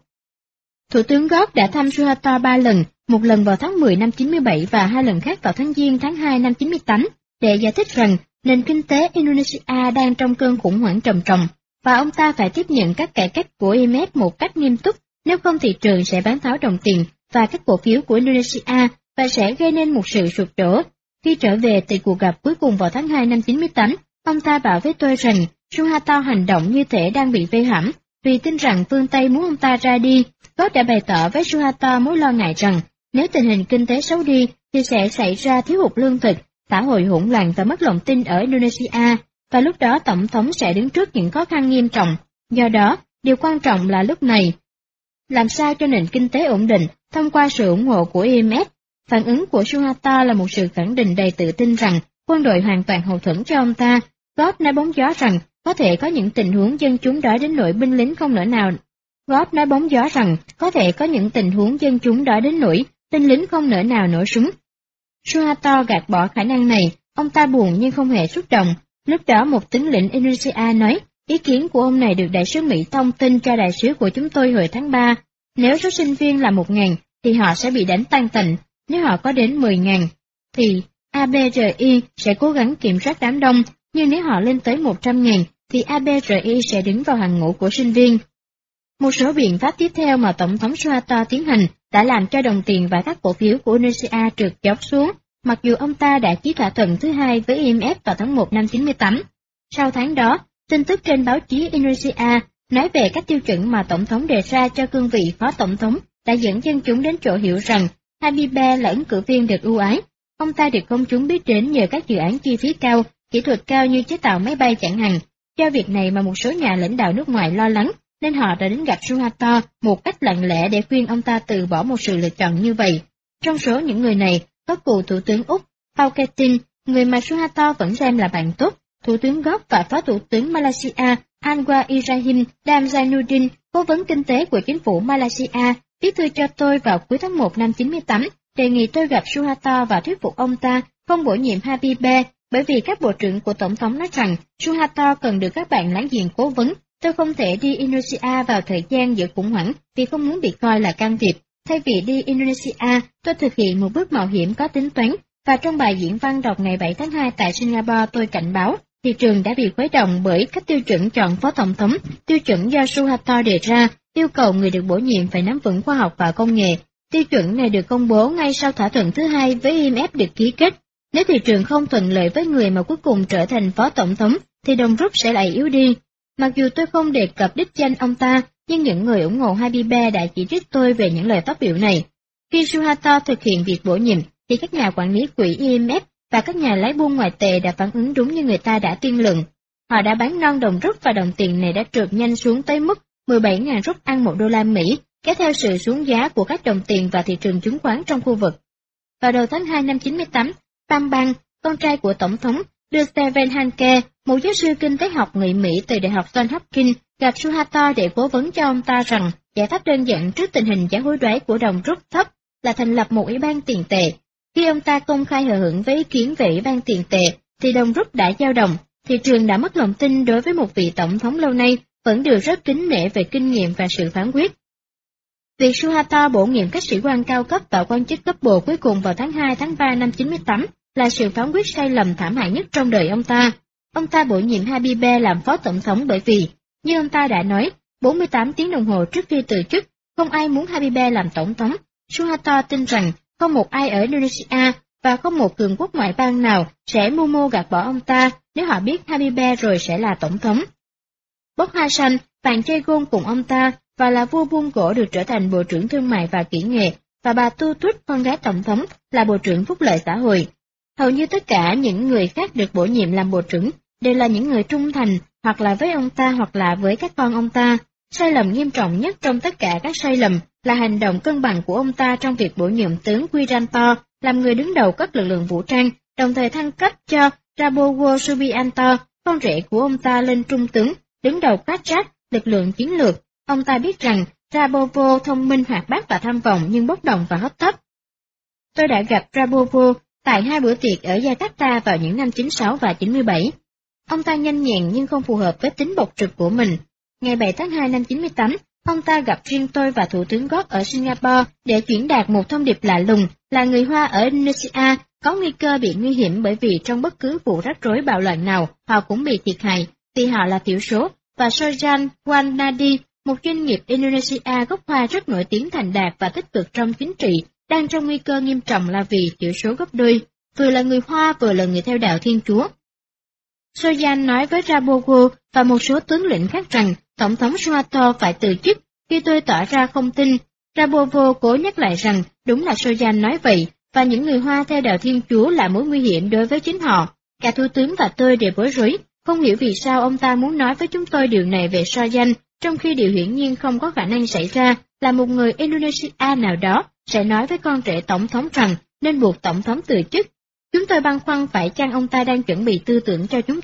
Thủ tướng Gok đã thăm Suharto 3 lần, một lần vào tháng 10 năm 97 và 2 lần khác vào tháng Giêng tháng 2 năm 98, để giải thích rằng nền kinh tế Indonesia đang trong cơn khủng hoảng trầm trọng, và ông ta phải tiếp nhận các cải cách của IMF một cách nghiêm túc, nếu không thị trường sẽ bán tháo đồng tiền và các cổ phiếu của Indonesia và sẽ gây nên một sự sụp đổ. Khi trở về từ cuộc gặp cuối cùng vào tháng 2 năm 98, ông ta bảo với tôi rằng Suharto hành động như thể đang bị vây hãm, vì tin rằng phương Tây muốn ông ta ra đi. Gok đã bày tỏ với Suharto mối lo ngại rằng nếu tình hình kinh tế xấu đi thì sẽ xảy ra thiếu hụt lương thực, xã hội hỗn loạn và mất lòng tin ở Indonesia, và lúc đó tổng thống sẽ đứng trước những khó khăn nghiêm trọng. Do đó, điều quan trọng là lúc này làm sao cho nền kinh tế ổn định thông qua sự ủng hộ của IMF. Phản ứng của Suharto là một sự khẳng định đầy tự tin rằng quân đội hoàn toàn hậu thuẫn cho ông ta. Gok nói bóng gió rằng có thể có những tình huống dân chúng đói đến nỗi binh lính không nỡ nào. Gót nói bóng gió rằng có thể có những tình huống dân chúng đói đến nỗi binh lính không nỡ nào nổ súng. Suharto gạt bỏ khả năng này, ông ta buồn nhưng không hề xúc động. Lúc đó một tướng lĩnh Indonesia nói, ý kiến của ông này được đại sứ Mỹ thông tin cho đại sứ của chúng tôi hồi tháng 3. Nếu số sinh viên là 1.000, thì họ sẽ bị đánh tan tành. Nếu họ có đến 10.000, thì ABRI sẽ cố gắng kiểm soát đám đông, nhưng nếu họ lên tới 100.000, thì ABRI sẽ đứng vào hàng ngũ của sinh viên. Một số biện pháp tiếp theo mà Tổng thống Suharto tiến hành đã làm cho đồng tiền và các cổ phiếu của Indonesia trượt dốc xuống, mặc dù ông ta đã ký thỏa thuận thứ hai với IMF vào tháng 1 năm 98. Sau tháng đó, tin tức trên báo chí Indonesia nói về các tiêu chuẩn mà Tổng thống đề ra cho cương vị Phó Tổng thống đã dẫn dân chúng đến chỗ hiểu rằng Habibie là ứng cử viên được ưu ái. Ông ta được công chúng biết đến nhờ các dự án chi phí cao, kỹ thuật cao như chế tạo máy bay chẳng hạn. Do việc này mà một số nhà lãnh đạo nước ngoài lo lắng, nên họ đã đến gặp Suharto một cách lặng lẽ để khuyên ông ta từ bỏ một sự lựa chọn như vậy. Trong số những người này, có cựu Thủ tướng Úc Paul Keating, người mà Suharto vẫn xem là bạn tốt, Thủ tướng Gốc và Phó Thủ tướng Malaysia Anwar Ibrahim Dan Zainuddin, cố vấn kinh tế của chính phủ Malaysia, viết thư cho tôi vào cuối tháng 1 năm 98, đề nghị tôi gặp Suharto và thuyết phục ông ta không bổ nhiệm Habibie, bởi vì các bộ trưởng của Tổng thống nói rằng Suharto cần được các bạn láng giềng cố vấn. Tôi không thể đi Indonesia vào thời gian giữa khủng hoảng vì không muốn bị coi là can thiệp. Thay vì đi Indonesia, tôi thực hiện một bước mạo hiểm có tính toán, và trong bài diễn văn đọc ngày 7 tháng 2 tại Singapore tôi cảnh báo, thị trường đã bị khuấy động bởi các tiêu chuẩn chọn phó tổng thống, tiêu chuẩn do Suharto đề ra, yêu cầu người được bổ nhiệm phải nắm vững khoa học và công nghệ. Tiêu chuẩn này được công bố ngay sau thỏa thuận thứ hai với IMF được ký kết. Nếu thị trường không thuận lợi với người mà cuối cùng trở thành phó tổng thống, thì đồng rút sẽ lại yếu đi. Mặc dù tôi không đề cập đích danh ông ta, nhưng những người ủng hộ Habibie đã chỉ trích tôi về những lời phát biểu này. Khi Suharto thực hiện việc bổ nhiệm, thì các nhà quản lý quỹ IMF và các nhà lái buôn ngoại tệ đã phản ứng đúng như người ta đã tiên lượng. Họ đã bán non đồng rút và đồng tiền này đã trượt nhanh xuống tới mức 17.000 rúp ăn $1, kéo theo sự xuống giá của các đồng tiền và thị trường chứng khoán trong khu vực. Vào đầu tháng 2 năm 98, Pam Bang, con trai của Tổng thống, đưa Stephen Hanke, một giáo sư kinh tế học người Mỹ từ Đại học Johns Hopkins, gặp Suharto để cố vấn cho ông ta rằng giải pháp đơn giản trước tình hình giá hối đoái của đồng rút thấp là thành lập một ủy ban tiền tệ. Khi ông ta công khai hờ hững với ý kiến về ủy ban tiền tệ, thì đồng rút đã dao động, thị trường đã mất lòng tin đối với một vị tổng thống lâu nay vẫn được rất kính nể về kinh nghiệm và sự phán quyết. Việc Suharto bổ nhiệm các sĩ quan cao cấp và quan chức cấp bộ cuối cùng vào tháng 2 tháng 3 năm 98 là sự phán quyết sai lầm thảm hại nhất trong đời ông ta. Ông ta bổ nhiệm Habibie làm phó tổng thống bởi vì, như ông ta đã nói, 48 tiếng đồng hồ trước khi từ chức, không ai muốn Habibie làm tổng thống. Suharto tin rằng không một ai ở Indonesia và không một cường quốc ngoại bang nào sẽ mưu mô gạt bỏ ông ta nếu họ biết Habibie rồi sẽ là tổng thống. Bok Hasan, bạn chơi gôn cùng ông ta và là vua buôn gỗ được trở thành Bộ trưởng Thương mại và Kỹ nghệ, và bà Tu Tut, con gái tổng thống, là Bộ trưởng Phúc lợi xã hội. Hầu như tất cả những người khác được bổ nhiệm làm bộ trưởng đều là những người trung thành, hoặc là với ông ta hoặc là với các con ông ta. Sai lầm nghiêm trọng nhất trong tất cả các sai lầm là hành động cân bằng của ông ta trong việc bổ nhiệm tướng Wiranto làm người đứng đầu các lực lượng vũ trang, đồng thời thăng cấp cho Prabowo Subianto, con rể của ông ta, lên trung tướng, đứng đầu Kajat, lực lượng chiến lược. Ông ta biết rằng Prabowo thông minh, hoạt bát và tham vọng nhưng bốc đồng và hấp tấp. Tôi đã gặp Prabowo tại 2 bữa tiệc ở Jakarta vào những năm 96 và 97. Ông ta nhanh nhẹn nhưng không phù hợp với tính bộc trực của mình. Ngày 7 tháng 2 năm 98, ông ta gặp riêng tôi và Thủ tướng Gok ở Singapore để chuyển đạt một thông điệp lạ lùng là người Hoa ở Indonesia có nguy cơ bị nguy hiểm bởi vì trong bất cứ vụ rắc rối bạo loạn nào họ cũng bị thiệt hại vì họ là thiểu số, và Sojan Wanadi, một doanh nghiệp Indonesia gốc Hoa rất nổi tiếng thành đạt và tích cực trong chính trị, đang trong nguy cơ nghiêm trọng là vì thiểu số gấp đôi, vừa là người Hoa vừa là người theo đạo Thiên Chúa. Sojan nói với Prabowo và một số tướng lĩnh khác rằng Tổng thống Suharto phải từ chức. Khi tôi tỏ ra không tin, Prabowo cố nhắc lại rằng đúng là Sojan nói vậy, và những người Hoa theo đạo Thiên Chúa là mối nguy hiểm đối với chính họ. Cả thủ tướng và tôi đều bối rối, không hiểu vì sao ông ta muốn nói với chúng tôi điều này về Sojan, trong khi điều hiển nhiên không có khả năng xảy ra là một người Indonesia nào đó sẽ nói với con rể tổng thống rằng nên buộc tổng thống từ chức. Chúng tôi băn khoăn phải chăng ông ta đang chuẩn bị tư tưởng cho chúng tôi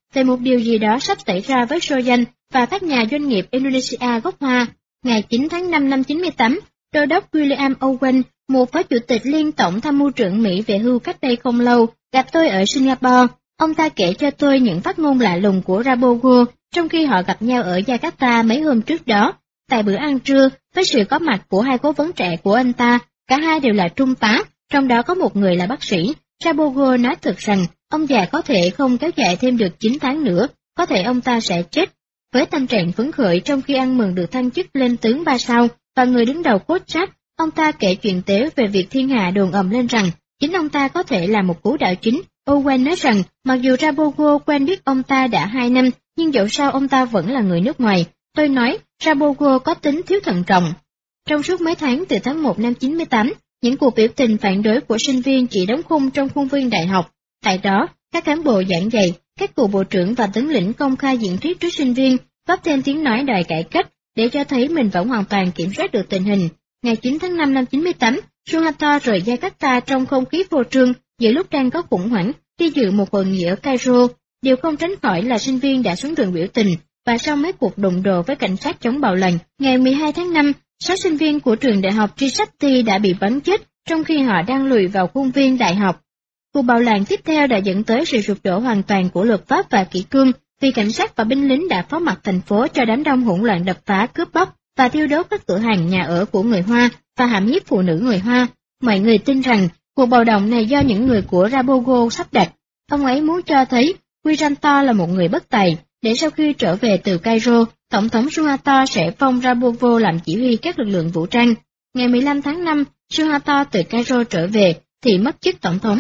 về một điều gì đó sắp xảy ra với Sojan và các nhà doanh nghiệp Indonesia gốc Hoa. Ngày 9 tháng 5 năm 98, Đô đốc William Owen, một phó chủ tịch Liên tổng tham mưu trưởng Mỹ về hưu cách đây không lâu, gặp tôi ở Singapore. Ông ta kể cho tôi những phát ngôn lạ lùng của Prabowo trong khi họ gặp nhau ở Jakarta mấy hôm trước đó. Tại bữa ăn trưa, với sự có mặt của hai cố vấn trẻ của anh ta, cả hai đều là trung tá, trong đó có một người là bác sĩ. Prabowo nói thật rằng, ông già có thể không kéo dài thêm được 9 tháng nữa, có thể ông ta sẽ chết. Với tâm trạng phấn khởi trong khi ăn mừng được thăng chức lên tướng 3 sao, và người đứng đầu Kostak, ông ta kể chuyện tếu về việc thiên hạ đồn ầm lên rằng, chính ông ta có thể là một cú đạo chính. Owen nói rằng, mặc dù Prabowo quen biết ông ta đã 2 năm, nhưng dẫu sao ông ta vẫn là người nước ngoài. Tôi nói, Prabowo có tính thiếu thận trọng. Trong suốt mấy tháng từ tháng 1 năm 98, những cuộc biểu tình phản đối của sinh viên chỉ đóng khung trong khuôn viên đại học. Tại đó, các cán bộ giảng dạy, các cựu bộ trưởng và tướng lĩnh công khai diễn thuyết trước sinh viên, góp thêm tiếng nói đòi cải cách, để cho thấy mình vẫn hoàn toàn kiểm soát được tình hình. Ngày 9 tháng 5 năm 98, Suharto rời Jakarta trong không khí phô trương, giữa lúc đang có khủng hoảng, đi dự một hội nghị ở Cairo. Điều không tránh khỏi là sinh viên đã xuống đường biểu tình, và sau mấy cuộc đụng độ với cảnh sát chống bạo loạn, ngày 12 tháng 5, 6 sinh viên của trường đại học Trisakti đã bị bắn chết trong khi họ đang lùi vào khuôn viên đại học. Cuộc bạo loạn tiếp theo đã dẫn tới sự sụp đổ hoàn toàn của luật pháp và kỷ cương, vì cảnh sát và binh lính đã phó mặc thành phố cho đám đông hỗn loạn đập phá, cướp bóc và thiêu đốt các cửa hàng nhà ở của người Hoa và hãm hiếp phụ nữ người Hoa. Mọi người tin rằng cuộc bạo động này do những người của Prabowo sắp đặt. Ông ấy muốn cho thấy Wiranto là một người bất tài, để sau khi trở về từ Cairo, Tổng thống Suharto sẽ phong Prabowo làm chỉ huy các lực lượng vũ trang. Ngày 15 tháng 5, Suharto từ Cairo trở về thì mất chức tổng thống.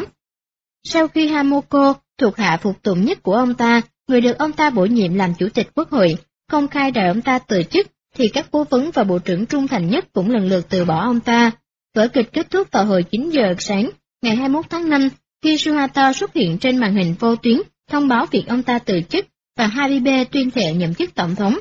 Sau khi Hamoko, thuộc hạ phục tùng nhất của ông ta, người được ông ta bổ nhiệm làm chủ tịch quốc hội, công khai đòi ông ta từ chức, thì các cố vấn và bộ trưởng trung thành nhất cũng lần lượt từ bỏ ông ta. Vở kịch kết thúc vào hồi 9 giờ sáng, ngày 21 tháng 5, khi Suharto xuất hiện trên màn hình vô tuyến, thông báo việc ông ta từ chức, và Habibie tuyên thệ nhậm chức tổng thống.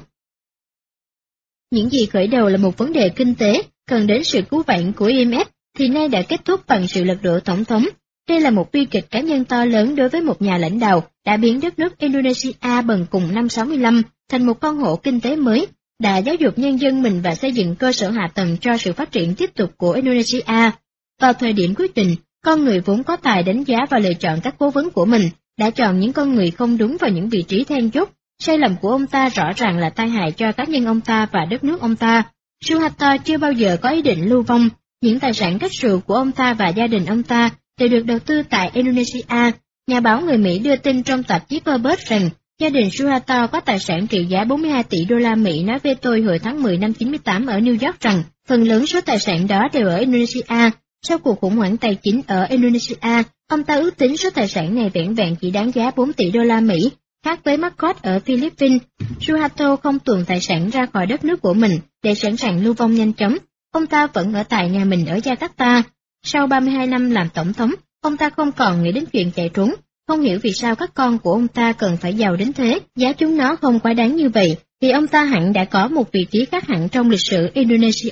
Những gì khởi đầu là một vấn đề kinh tế, cần đến sự cứu vãn của IMF, thì nay đã kết thúc bằng sự lật đổ tổng thống. Đây là một bi kịch cá nhân to lớn đối với một nhà lãnh đạo đã biến đất nước Indonesia bần cùng năm 65 thành một con hổ kinh tế mới, đã giáo dục nhân dân mình và xây dựng cơ sở hạ tầng cho sự phát triển tiếp tục của Indonesia. Vào thời điểm quyết định, con người vốn có tài đánh giá và lựa chọn các cố vấn của mình, đã chọn những con người không đúng vào những vị trí then chốt. Sai lầm của ông ta rõ ràng là tai hại cho cá nhân ông ta và đất nước ông ta. Suharto chưa bao giờ có ý định lưu vong. Những tài sản kết xù của ông ta và gia đình ông ta đều được đầu tư tại Indonesia. Nhà báo người Mỹ đưa tin trong tạp chí Forbes rằng gia đình Suharto có tài sản trị giá 42 tỷ đô la Mỹ nói với tôi hồi tháng 10 năm 98 ở New York rằng phần lớn số tài sản đó đều ở Indonesia. Sau cuộc khủng hoảng tài chính ở Indonesia, ông ta ước tính số tài sản này vẻn vẹn chỉ đáng giá 4 tỷ đô la Mỹ. Khác với Marcos ở Philippines, Suharto không tuồn tài sản ra khỏi đất nước của mình để sẵn sàng lưu vong nhanh chóng. Ông ta vẫn ở tại nhà mình ở Jakarta. Sau 32 năm làm tổng thống, ông ta không còn nghĩ đến chuyện chạy trốn. Không hiểu vì sao các con của ông ta cần phải giàu đến thế, giá chúng nó không quá đáng như vậy, vì ông ta hẳn đã có một vị trí khác hẳn trong lịch sử Indonesia.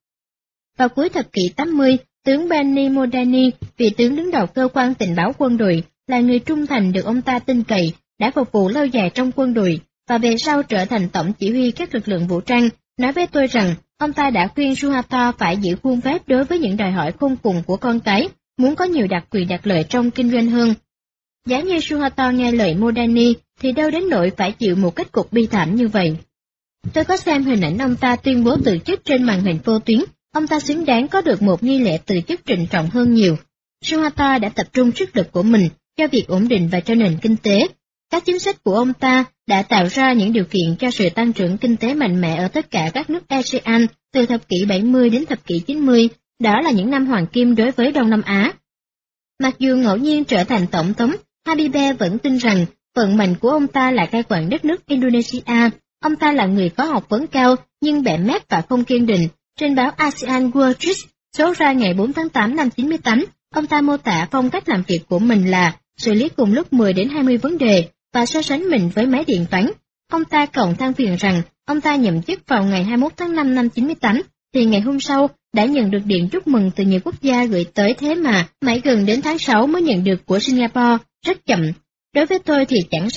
Vào cuối thập kỷ 80, tướng Bani Modani, vị tướng đứng đầu cơ quan tình báo quân đội, là người trung thành được ông ta tin cậy, đã phục vụ lâu dài trong quân đội, và về sau trở thành tổng chỉ huy các lực lượng vũ trang, nói với tôi rằng ông ta đã khuyên Suharto phải giữ khuôn phép đối với những đòi hỏi khôn cùng của con cái, muốn có nhiều đặc quyền đặc lợi trong kinh doanh hơn. Giá như Suharto nghe lời Modani thì đâu đến nỗi phải chịu một kết cục bi thảm như vậy. Tôi có xem hình ảnh ông ta tuyên bố từ chức trên màn hình vô tuyến, ông ta xứng đáng có được một nghi lễ từ chức trịnh trọng hơn nhiều. Suharto đã tập trung sức lực của mình cho việc ổn định và cho nền kinh tế. Các chính sách của ông ta đã tạo ra những điều kiện cho sự tăng trưởng kinh tế mạnh mẽ ở tất cả các nước ASEAN từ thập kỷ 70 đến thập kỷ 90, đó là những năm hoàng kim đối với Đông Nam Á. Mặc dù ngẫu nhiên trở thành tổng thống, Habibie vẫn tin rằng vận mệnh của ông ta là cai quản đất nước Indonesia. Ông ta là người có học vấn cao nhưng bẻ mép và không kiên định. Trên báo ASEAN World Trip số ra ngày 4 tháng 8 năm 98, ông ta mô tả phong cách làm việc của mình là xử lý cùng lúc 10 đến 20 vấn đề và so sánh mình với máy điện toán. Ông ta còn than phiền rằng ông ta nhậm chức vào ngày 21 tháng 5 năm 98, thì ngày hôm sau đã nhận được điện chúc mừng từ nhiều quốc gia gửi tới, thế mà mãi gần đến tháng 6 mới nhận được của Singapore, rất chậm. Đối với tôi thì chẳng sao,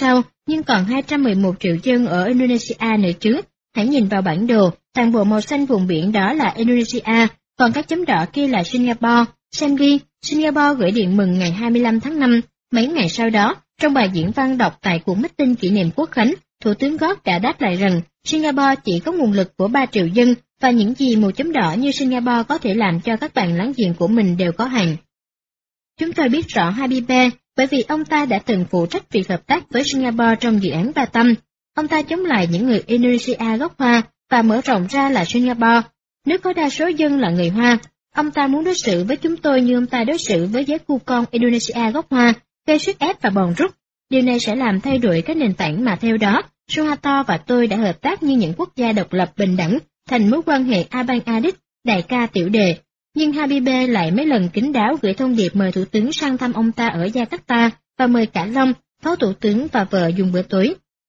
nhưng còn 211 triệu dân ở Indonesia nữa chứ. Hãy nhìn vào bản đồ, toàn bộ màu xanh vùng biển đó là Indonesia, còn các chấm đỏ kia là Singapore. Xem đi, Singapore gửi điện mừng ngày 25 tháng 5. Mấy ngày sau đó, trong bài diễn văn đọc tại cuộc meeting kỷ niệm Quốc khánh, Thủ tướng Gordon đã đáp lại rằng Singapore chỉ có nguồn lực của 3 triệu dân, và những gì màu chấm đỏ như Singapore có thể làm cho các bạn láng giềng của mình đều có hạn. Chúng tôi biết rõ Habibie, bởi vì ông ta đã từng phụ trách việc hợp tác với Singapore trong dự án Batam. Ông ta chống lại những người Indonesia gốc Hoa và mở rộng ra là Singapore. Nước có đa số dân là người Hoa, ông ta muốn đối xử với chúng tôi như ông ta đối xử với giới cu con Indonesia gốc Hoa, gây sức ép và bòn rút. Điều này sẽ làm thay đổi các nền tảng mà theo đó, Suharto và tôi đã hợp tác như những quốc gia độc lập bình đẳng, thành mối quan hệ Abang Adik, đại ca tiểu đề. Nhưng Habibie lại mấy lần kín đáo gửi thông điệp mời thủ tướng sang thăm ông ta ở Jakarta và mời cả Long, phó thủ tướng và vợ dùng bữa tối.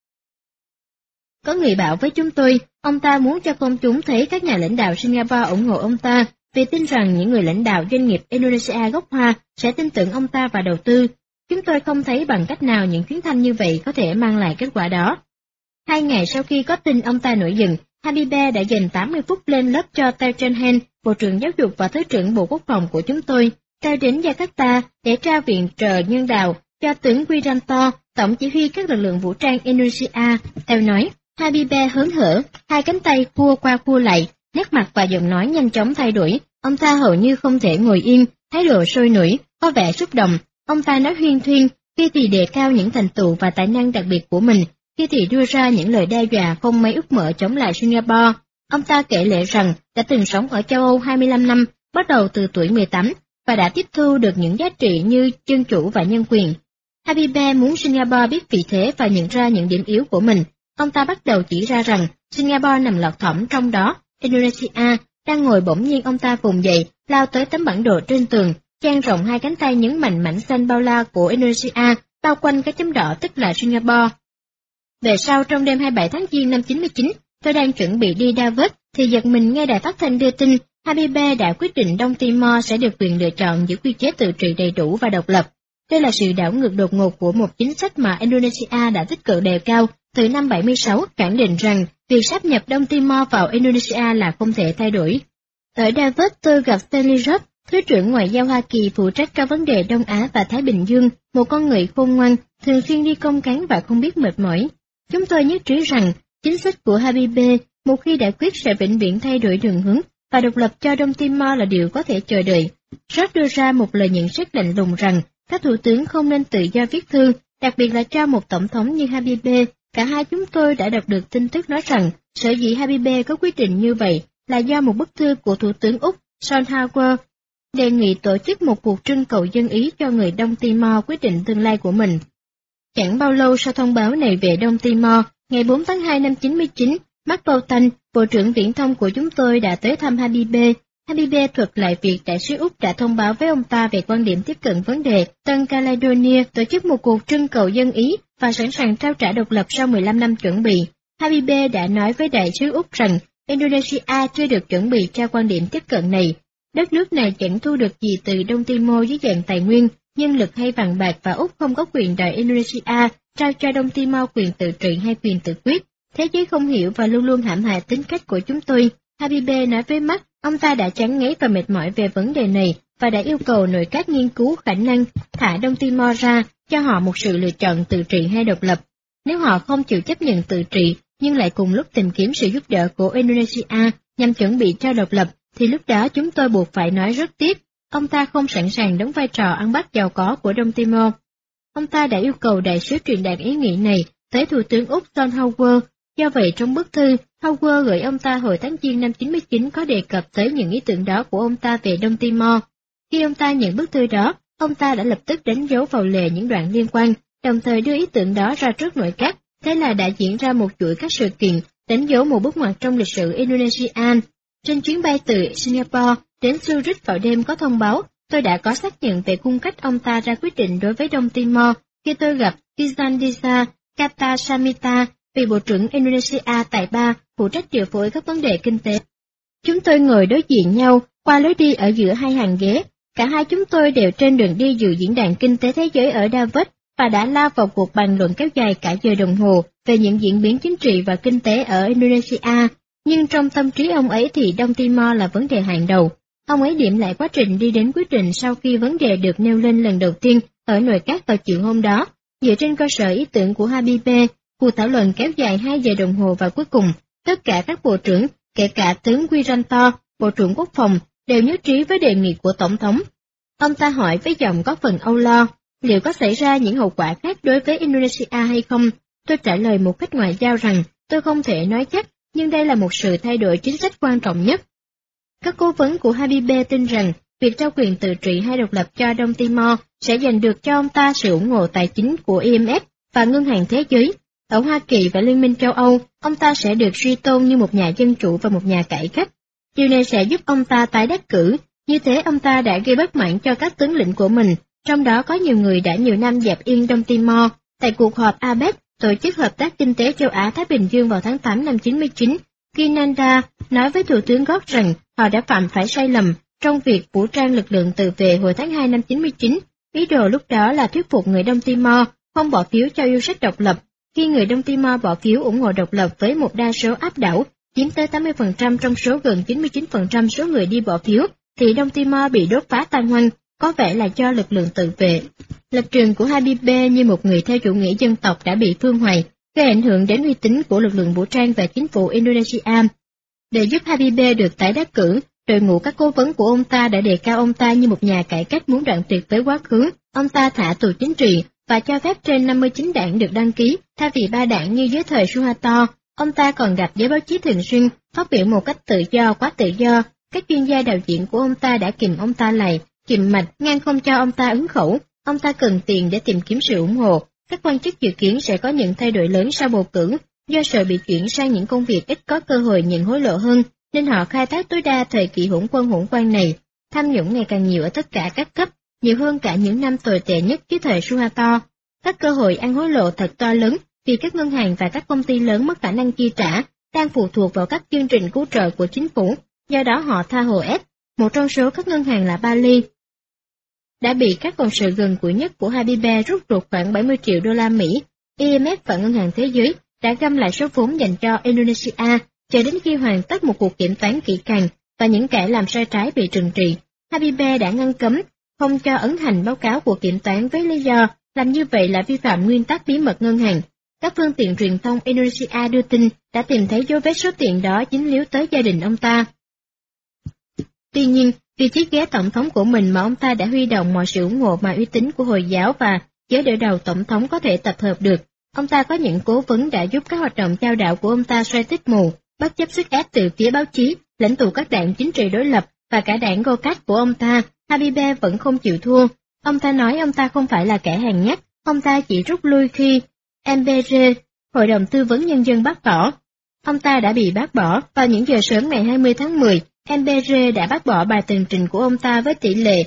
Có người bảo với chúng tôi, ông ta muốn cho công chúng thấy các nhà lãnh đạo Singapore ủng hộ ông ta, vì tin rằng những người lãnh đạo doanh nghiệp Indonesia gốc Hoa sẽ tin tưởng ông ta và đầu tư. Chúng tôi không thấy bằng cách nào những chuyến thăm như vậy có thể mang lại kết quả đó. 2 ngày sau khi có tin ông ta nổi giận, Habibie đã dành 80 phút lên lớp cho Teo Chun Hen, Bộ trưởng Giáo dục và Thứ trưởng Bộ Quốc phòng của chúng tôi. Teo đến Jakarta để trao viện trợ nhân đạo cho tướng Wiranto, tổng chỉ huy các lực lượng vũ trang Indonesia. Teo nói, Habibie hớn hở, hai cánh tay cua qua cua lại, nét mặt và giọng nói nhanh chóng thay đổi. Ông ta hầu như không thể ngồi yên, thái độ sôi nổi, có vẻ xúc động. Ông ta nói huyên thuyên, khi thì đề cao những thành tựu và tài năng đặc biệt của mình, khi thì đưa ra những lời đe dọa không mấy ước mở chống lại Singapore. Ông ta kể lể rằng đã từng sống ở châu Âu 25 năm, bắt đầu từ tuổi 18, và đã tiếp thu được những giá trị như dân chủ và nhân quyền. Habibie muốn Singapore biết vị thế và nhận ra những điểm yếu của mình. Ông ta bắt đầu chỉ ra rằng Singapore nằm lọt thỏm trong đó. Indonesia đang ngồi bỗng nhiên ông ta vùng dậy, lao tới tấm bản đồ trên tường, dang rộng hai cánh tay nhấn mạnh mảnh xanh bao la của Indonesia, bao quanh cái chấm đỏ tức là Singapore. Về sau trong đêm 27 tháng Giêng năm 99, tôi đang chuẩn bị đi Davos thì giật mình nghe đài phát thanh đưa tin Habibie đã quyết định Đông Timor sẽ được quyền lựa chọn giữ quy chế tự trị đầy đủ và độc lập. Đây là sự đảo ngược đột ngột của một chính sách mà Indonesia đã tích cực đề cao từ năm 76, khẳng định rằng việc sáp nhập Đông Timor vào Indonesia là không thể thay đổi. Ở Davos tôi gặp Stanley Robb, Thứ trưởng Ngoại giao Hoa Kỳ phụ trách các vấn đề Đông Á và Thái Bình Dương, một con người khôn ngoan, thường xuyên đi công cán và không biết mệt mỏi. Chúng tôi nhất trí rằng chính sách của Habibie một khi đã quyết sẽ vĩnh viễn thay đổi đường hướng và độc lập cho Đông Timor là điều có thể chờ đợi. Robb đưa ra một lời nhận xét lạnh lùng rằng các thủ tướng không nên tự do viết thư, đặc biệt là cho một tổng thống như Habibie. Cả hai chúng tôi đã đọc được tin tức nói rằng sở dĩ Habibie có quyết định như vậy là do một bức thư của Thủ tướng Úc John Howard đề nghị tổ chức một cuộc trưng cầu dân ý cho người Đông Timor quyết định tương lai của mình. Chẳng bao lâu sau thông báo này về Đông Timor, ngày 4 tháng 2 năm 99, Mark Bolton, Bộ trưởng Viễn thông của chúng tôi đã tới thăm Habibie. Habibie thuật lại việc đại sứ Úc đã thông báo với ông ta về quan điểm tiếp cận vấn đề Tân Caledonia tổ chức một cuộc trưng cầu dân ý và sẵn sàng trao trả độc lập sau 15 năm chuẩn bị. Habibie đã nói với đại sứ Úc rằng Indonesia chưa được chuẩn bị cho quan điểm tiếp cận này. Đất nước này chẳng thu được gì từ Đông Timor dưới dạng tài nguyên, nhân lực hay vàng bạc, và Úc không có quyền đòi Indonesia trao cho Đông Timor quyền tự trị hay quyền tự quyết. Thế giới không hiểu và luôn luôn hãm hại tính cách của chúng tôi. Habibie nói với Mark, ông ta đã chán ngấy và mệt mỏi về vấn đề này và đã yêu cầu nội các nghiên cứu khả năng thả Đông Timor ra, cho họ một sự lựa chọn tự trị hay độc lập. Nếu họ không chịu chấp nhận tự trị, nhưng lại cùng lúc tìm kiếm sự giúp đỡ của Indonesia nhằm chuẩn bị cho độc lập, thì lúc đó chúng tôi buộc phải nói rất tiếc, ông ta không sẵn sàng đóng vai trò ăn bắt giàu có của Đông Timor. Ông ta đã yêu cầu đại sứ truyền đạt ý nghĩ này tới Thủ tướng Úc John Howard. Do vậy trong bức thư, Howard gửi ông ta hồi tháng Giêng năm 99 có đề cập tới những ý tưởng đó của ông ta về Đông Timor. Khi ông ta nhận bức thư đó, ông ta đã lập tức đánh dấu vào lề những đoạn liên quan, đồng thời đưa ý tưởng đó ra trước nội các. Thế là đã diễn ra một chuỗi các sự kiện, đánh dấu một bước ngoặt trong lịch sử Indonesia. Trên chuyến bay từ Singapore đến Zurich vào đêm có thông báo, tôi đã có xác nhận về cung cách ông ta ra quyết định đối với Đông Timor khi tôi gặp Kizandisa Kartasamita, vị Bộ trưởng Indonesia tại Ba, phụ trách điều phối các vấn đề kinh tế. Chúng tôi ngồi đối diện nhau, qua lối đi ở giữa hai hàng ghế. Cả hai chúng tôi đều trên đường đi dự diễn đàn kinh tế thế giới ở Davos. và đã lao vào cuộc bàn luận kéo dài cả giờ đồng hồ về những diễn biến chính trị và kinh tế ở Indonesia, nhưng trong tâm trí ông ấy thì Đông Timor là vấn đề hàng đầu. Ông ấy điểm lại quá trình đi đến quyết định sau khi vấn đề được nêu lên lần đầu tiên ở nội các vào chiều hôm đó, dựa trên cơ sở ý tưởng của Habibie. Cuộc thảo luận kéo dài 2 giờ đồng hồ và cuối cùng, tất cả các bộ trưởng, kể cả tướng Wiranto, Bộ trưởng Quốc phòng, đều nhất trí với đề nghị của Tổng thống. Ông ta hỏi với giọng có phần âu lo, liệu có xảy ra những hậu quả khác đối với Indonesia hay không? Tôi trả lời một cách ngoại giao rằng, tôi không thể nói chắc, nhưng đây là một sự thay đổi chính sách quan trọng nhất. Các cố vấn của Habibie tin rằng, việc trao quyền tự trị hay độc lập cho Đông Timor sẽ giành được cho ông ta sự ủng hộ tài chính của IMF và Ngân hàng Thế giới. Ở Hoa Kỳ và Liên minh châu Âu, ông ta sẽ được suy tôn như một nhà dân chủ và một nhà cải cách. Điều này sẽ giúp ông ta tái đắc cử, như thế ông ta đã gây bất mãn cho các tướng lĩnh của mình, trong đó có nhiều người đã nhiều năm dẹp yên Đông Timor. Tại cuộc họp APEC, Tổ chức Hợp tác Kinh tế Châu Á-Thái Bình Dương vào tháng 8 năm 99, Kinanda nói với Thủ tướng Gordh rằng họ đã phạm phải sai lầm trong việc vũ trang lực lượng tự vệ hồi tháng 2 năm 99. Ý đồ lúc đó là thuyết phục người Đông Timor không bỏ phiếu cho yêu sách độc lập. Khi người Đông Timor bỏ phiếu ủng hộ độc lập với một đa số áp đảo, chiếm tới 80% trong số gần 99% số người đi bỏ phiếu, thì Đông Timor bị đốt phá tan hoang, có vẻ là do lực lượng tự vệ. Lập trường của Habibie như một người theo chủ nghĩa dân tộc đã bị phương hoài, gây ảnh hưởng đến uy tín của lực lượng vũ trang và chính phủ Indonesia. Để giúp Habibie được tái đắc cử, đội ngũ các cố vấn của ông ta đã đề cao ông ta như một nhà cải cách muốn đoạn tuyệt với quá khứ. Ông ta thả tù chính trị và cho phép trên 59 đảng được đăng ký, thay vì 3 đảng như dưới thời Suharto. Ông ta còn gặp giới báo chí thường xuyên, phát biểu một cách tự do, quá tự do. Các chuyên gia đạo diễn của ông ta đã kìm ông ta lại, kìm mạch, ngăn không cho ông ta ứng khẩu. Ông ta cần tiền để tìm kiếm sự ủng hộ. Các quan chức dự kiến sẽ có những thay đổi lớn sau bầu cử, do sợ bị chuyển sang những công việc ít có cơ hội nhận hối lộ hơn, nên họ khai thác tối đa thời kỳ hỗn quan này. Tham nhũng ngày càng nhiều ở tất cả các cấp, nhiều hơn cả những năm tồi tệ nhất dưới thời Suharto. Các cơ hội ăn hối lộ thật to lớn vì các ngân hàng và các công ty lớn mất khả năng chi trả, đang phụ thuộc vào các chương trình cứu trợ của chính phủ, do đó họ tha hồ ép. Một trong số các ngân hàng là Bali đã bị các cộng sự gần gũi nhất của Habibie rút ruột khoảng 70 triệu đô la Mỹ. IMF và Ngân hàng Thế giới đã găm lại số vốn dành cho Indonesia, chờ đến khi hoàn tất một cuộc kiểm toán kỹ càng và những kẻ làm sai trái bị trừng trị. Habibie đã ngăn cấm không cho ấn hành báo cáo của kiểm toán với lý do làm như vậy là vi phạm nguyên tắc bí mật ngân hàng. Các phương tiện truyền thông Indonesia đưa tin đã tìm thấy dấu vết số tiền đó dính líu tới gia đình ông ta. Tuy nhiên, vì chiếc ghế tổng thống của mình mà ông ta đã huy động mọi sự ủng hộ mà uy tín của Hồi giáo và giới đỡ đầu tổng thống có thể tập hợp được, ông ta có những cố vấn đã giúp các hoạt động chao đảo của ông ta xoay tích mù, bất chấp sức ép từ phía báo chí, lãnh tụ các đảng chính trị đối lập và cả đảng Go-Cat của ông ta. Habibie vẫn không chịu thua. Ông ta nói ông ta không phải là kẻ hèn nhát, ông ta chỉ rút lui khi MBG, Hội đồng Tư vấn Nhân dân bác bỏ. Ông ta đã bị bác bỏ vào những giờ sớm ngày 20 tháng 10. MBG đã bác bỏ bài tường trình của ông ta với tỷ lệ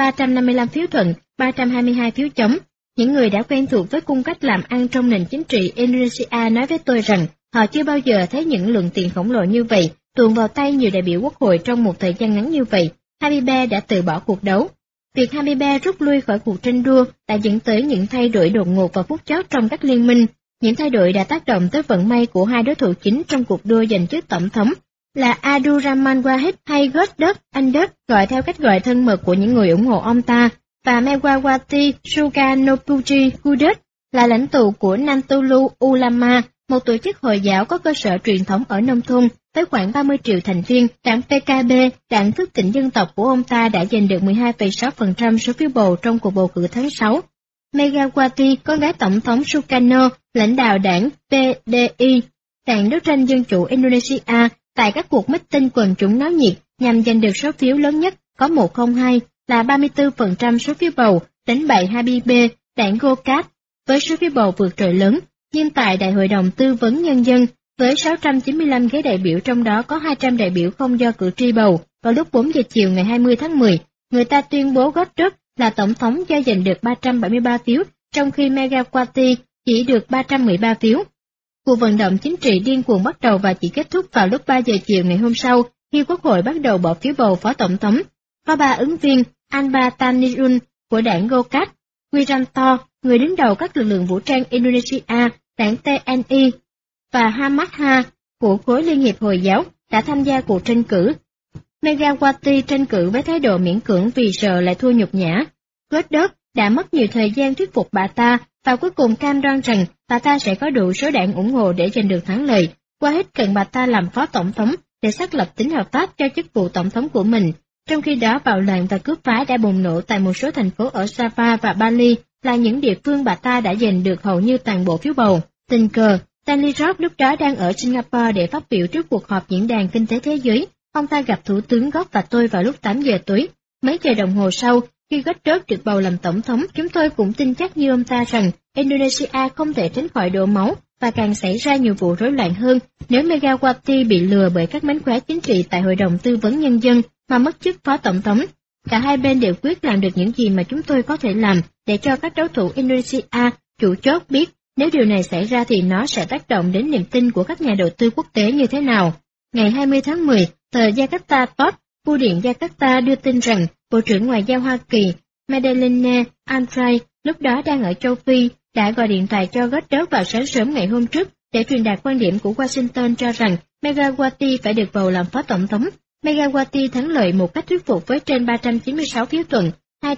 355 phiếu thuận, 322 phiếu chống. Những người đã quen thuộc với cung cách làm ăn trong nền chính trị Indonesia nói với tôi rằng họ chưa bao giờ thấy những lượng tiền khổng lồ như vậy tuồn vào tay nhiều đại biểu quốc hội trong một thời gian ngắn như vậy. Habibie đã từ bỏ cuộc đấu. Việc Habibie rút lui khỏi cuộc tranh đua đã dẫn tới những thay đổi đột ngột và phút chót trong các liên minh. Những thay đổi đã tác động tới vận may của hai đối thủ chính trong cuộc đua giành chức tổng thống là Abdurrahman Wahid hay Goddard Andes, gọi theo cách gọi thân mật của những người ủng hộ ông ta, và Megawati Sukarnopuji Kudus là lãnh tụ của Nahdlatul Ulama, một tổ chức Hồi giáo có cơ sở truyền thống ở nông thôn với khoảng 30 triệu thành viên. Đảng PKB, đảng thức tỉnh dân tộc của ông ta đã giành được 12,6% số phiếu bầu trong cuộc bầu cử tháng 6. Megawati, con gái tổng thống Sukarno, lãnh đạo đảng PDI, đảng đấu tranh dân chủ Indonesia, tại các cuộc meeting quần chúng náo nhiệt nhằm giành được số phiếu lớn nhất, có 102 là 34% số phiếu bầu, đánh bại Habibie, đảng Go-Cat với số phiếu bầu vượt trội lớn. Nhưng tại Đại hội đồng Tư vấn Nhân dân, với 695 ghế đại biểu trong đó có 200 đại biểu không do cử tri bầu, vào lúc 4 giờ chiều ngày 20 tháng 10, người ta tuyên bố Goddard là tổng thống do giành được 373 phiếu, trong khi Megawati chỉ được 313 phiếu. Cuộc vận động chính trị điên cuồng bắt đầu và chỉ kết thúc vào lúc 3 giờ chiều ngày hôm sau, khi Quốc hội bắt đầu bỏ phiếu bầu phó tổng thống. Có 3 ứng viên: Anbar Tanirun của đảng Go-Cat, Wiranto người đứng đầu các lực lượng vũ trang Indonesia, đảng TNI và Hamadha của khối Liên hiệp Hồi giáo đã tham gia cuộc tranh cử. Megawati tranh cử với thái độ miễn cưỡng vì sợ lại thua nhục nhã. Goddard đã mất nhiều thời gian thuyết phục bà ta và cuối cùng cam đoan rằng bà ta sẽ có đủ số đảng ủng hộ để giành được thắng lợi. Qua hết cần bà ta làm phó tổng thống để xác lập tính hợp pháp cho chức vụ tổng thống của mình. Trong khi đó, bạo loạn và cướp phá đã bùng nổ tại một số thành phố ở Sabah và Bali, là những địa phương bà ta đã giành được hầu như toàn bộ phiếu bầu. Tình cờ, Stanley Roth lúc đó đang ở Singapore để phát biểu trước cuộc họp diễn đàn kinh tế thế giới. Ông ta gặp Thủ tướng Gott và tôi vào lúc 8 giờ tối. Mấy giờ đồng hồ sau, khi Goddard được bầu làm tổng thống, chúng tôi cũng tin chắc như ông ta rằng Indonesia không thể tránh khỏi đổ máu và càng xảy ra nhiều vụ rối loạn hơn nếu Megawati bị lừa bởi các mánh khóe chính trị tại Hội đồng Tư vấn Nhân dân mà mất chức phó tổng thống. Cả hai bên đều quyết làm được những gì mà chúng tôi có thể làm để cho các đối thủ Indonesia chủ chốt biết nếu điều này xảy ra thì nó sẽ tác động đến niềm tin của các nhà đầu tư quốc tế như thế nào. Ngày 20 tháng 10, tờ Jakarta Post, bưu điện Jakarta đưa tin rằng Bộ trưởng Ngoại giao Hoa Kỳ Madeleine Albright lúc đó đang ở châu Phi đã gọi điện thoại cho Goddard vào sáng sớm ngày hôm trước để truyền đạt quan điểm của Washington cho rằng Megawati phải được bầu làm phó tổng thống. Megawati thắng lợi một cách thuyết phục với trên 396 phiếu thuận,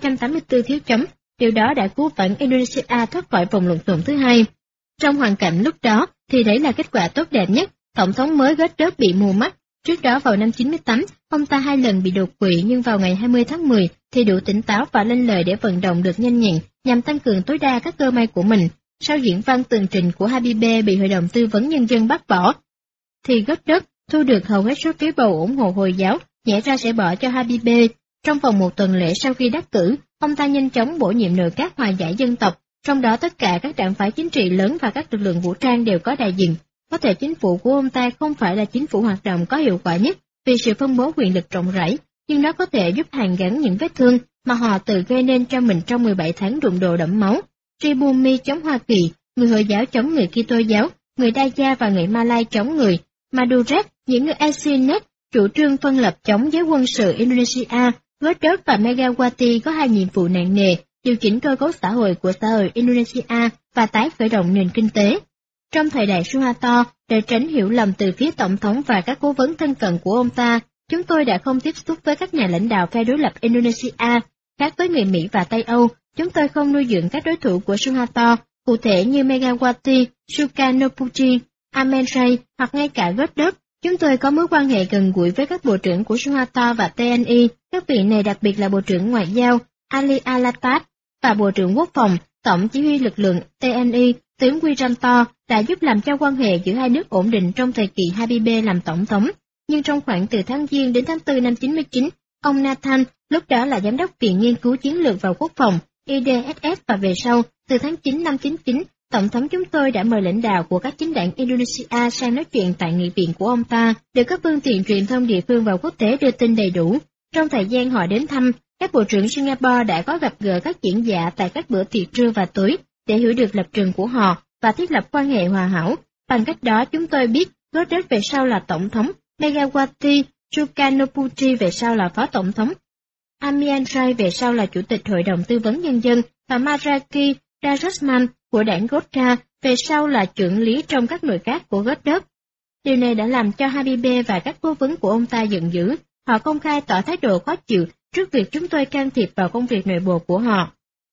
284 phiếu chống. Điều đó đã cứu vãn Indonesia thoát khỏi vòng luận tội thứ hai. Trong hoàn cảnh lúc đó thì đấy là kết quả tốt đẹp nhất. Tổng thống mới Goddard bị mù mắt. Trước đó vào năm 98, ông ta 2 lần bị đột quỵ nhưng vào ngày 20 tháng 10 thì đủ tỉnh táo và lên lời để vận động được nhanh nhẹn nhằm tăng cường tối đa các cơ may của mình. Sau diễn văn tường trình của Habibie bị Hội đồng Tư vấn Nhân dân bác bỏ, thì Goddard thu được hầu hết số phiếu bầu ủng hộ Hồi giáo, nhẽ ra sẽ bỏ cho Habibie. Trong vòng một tuần lễ sau khi đắc cử, ông ta nhanh chóng bổ nhiệm nội các hòa giải dân tộc, trong đó tất cả các đảng phái chính trị lớn và các lực lượng vũ trang đều có đại diện. Có thể chính phủ của ông ta không phải là chính phủ hoạt động có hiệu quả nhất vì sự phân bố quyền lực rộng rãi, nhưng nó có thể giúp hàn gắn những vết thương mà họ tự gây nên cho mình trong 17 tháng đụng độ đẫm máu. Pribumi chống Hoa Kỳ, người Hồi giáo chống người Kitô giáo, người Daja và người Malay chống người Madurek, những người Asianet chủ trương phân lập chống giới quân sự Indonesia. Goddard và Megawati có 2 nhiệm vụ nặng nề: điều chỉnh cơ cấu xã hội của xã hội Indonesia và tái khởi động nền kinh tế. Trong thời đại Suharto, để tránh hiểu lầm từ phía tổng thống và các cố vấn thân cận của ông ta, chúng tôi đã không tiếp xúc với các nhà lãnh đạo phe đối lập Indonesia. Khác với người Mỹ và Tây Âu, chúng tôi không nuôi dưỡng các đối thủ của Suharto, cụ thể như Megawati, Sukarnopuji, Amin Rais hoặc ngay cả Goddard. Chúng tôi có mối quan hệ gần gũi với các bộ trưởng của Suharto và TNI. Các vị này đặc biệt là Bộ trưởng Ngoại giao Ali Alatat và Bộ trưởng Quốc phòng, Tổng chỉ huy lực lượng TNI, tướng Wiranto đã giúp làm cho quan hệ giữa hai nước ổn định trong thời kỳ Habibie làm tổng thống. Nhưng trong khoảng từ tháng Giêng đến tháng 4 năm 99, ông Nathan, lúc đó là giám đốc Viện Nghiên cứu Chiến lược và Quốc phòng, IDSS, và về sau, từ tháng 9 năm 99, Tổng thống chúng tôi đã mời lãnh đạo của các chính đảng Indonesia sang nói chuyện tại nghị viện của ông ta, được các phương tiện truyền thông địa phương và quốc tế đưa tin đầy đủ. Trong thời gian họ đến thăm, các bộ trưởng Singapore đã có gặp gỡ các diễn giả tại các bữa tiệc trưa và tối để hiểu được lập trường của họ và thiết lập quan hệ hòa hảo. Bằng cách đó chúng tôi biết Goddard về sau là tổng thống, Megawati Sukarnopuji về sau là phó tổng thống, Amin Rais về sau là chủ tịch Hội đồng Tư vấn Nhân dân và Maraki Darusman của đảng Gota về sau là trưởng lý trong các nội các của Goddard. Điều này đã làm cho Habibie và các cố vấn của ông ta giận dữ. Họ công khai tỏ thái độ khó chịu trước việc chúng tôi can thiệp vào công việc nội bộ của họ.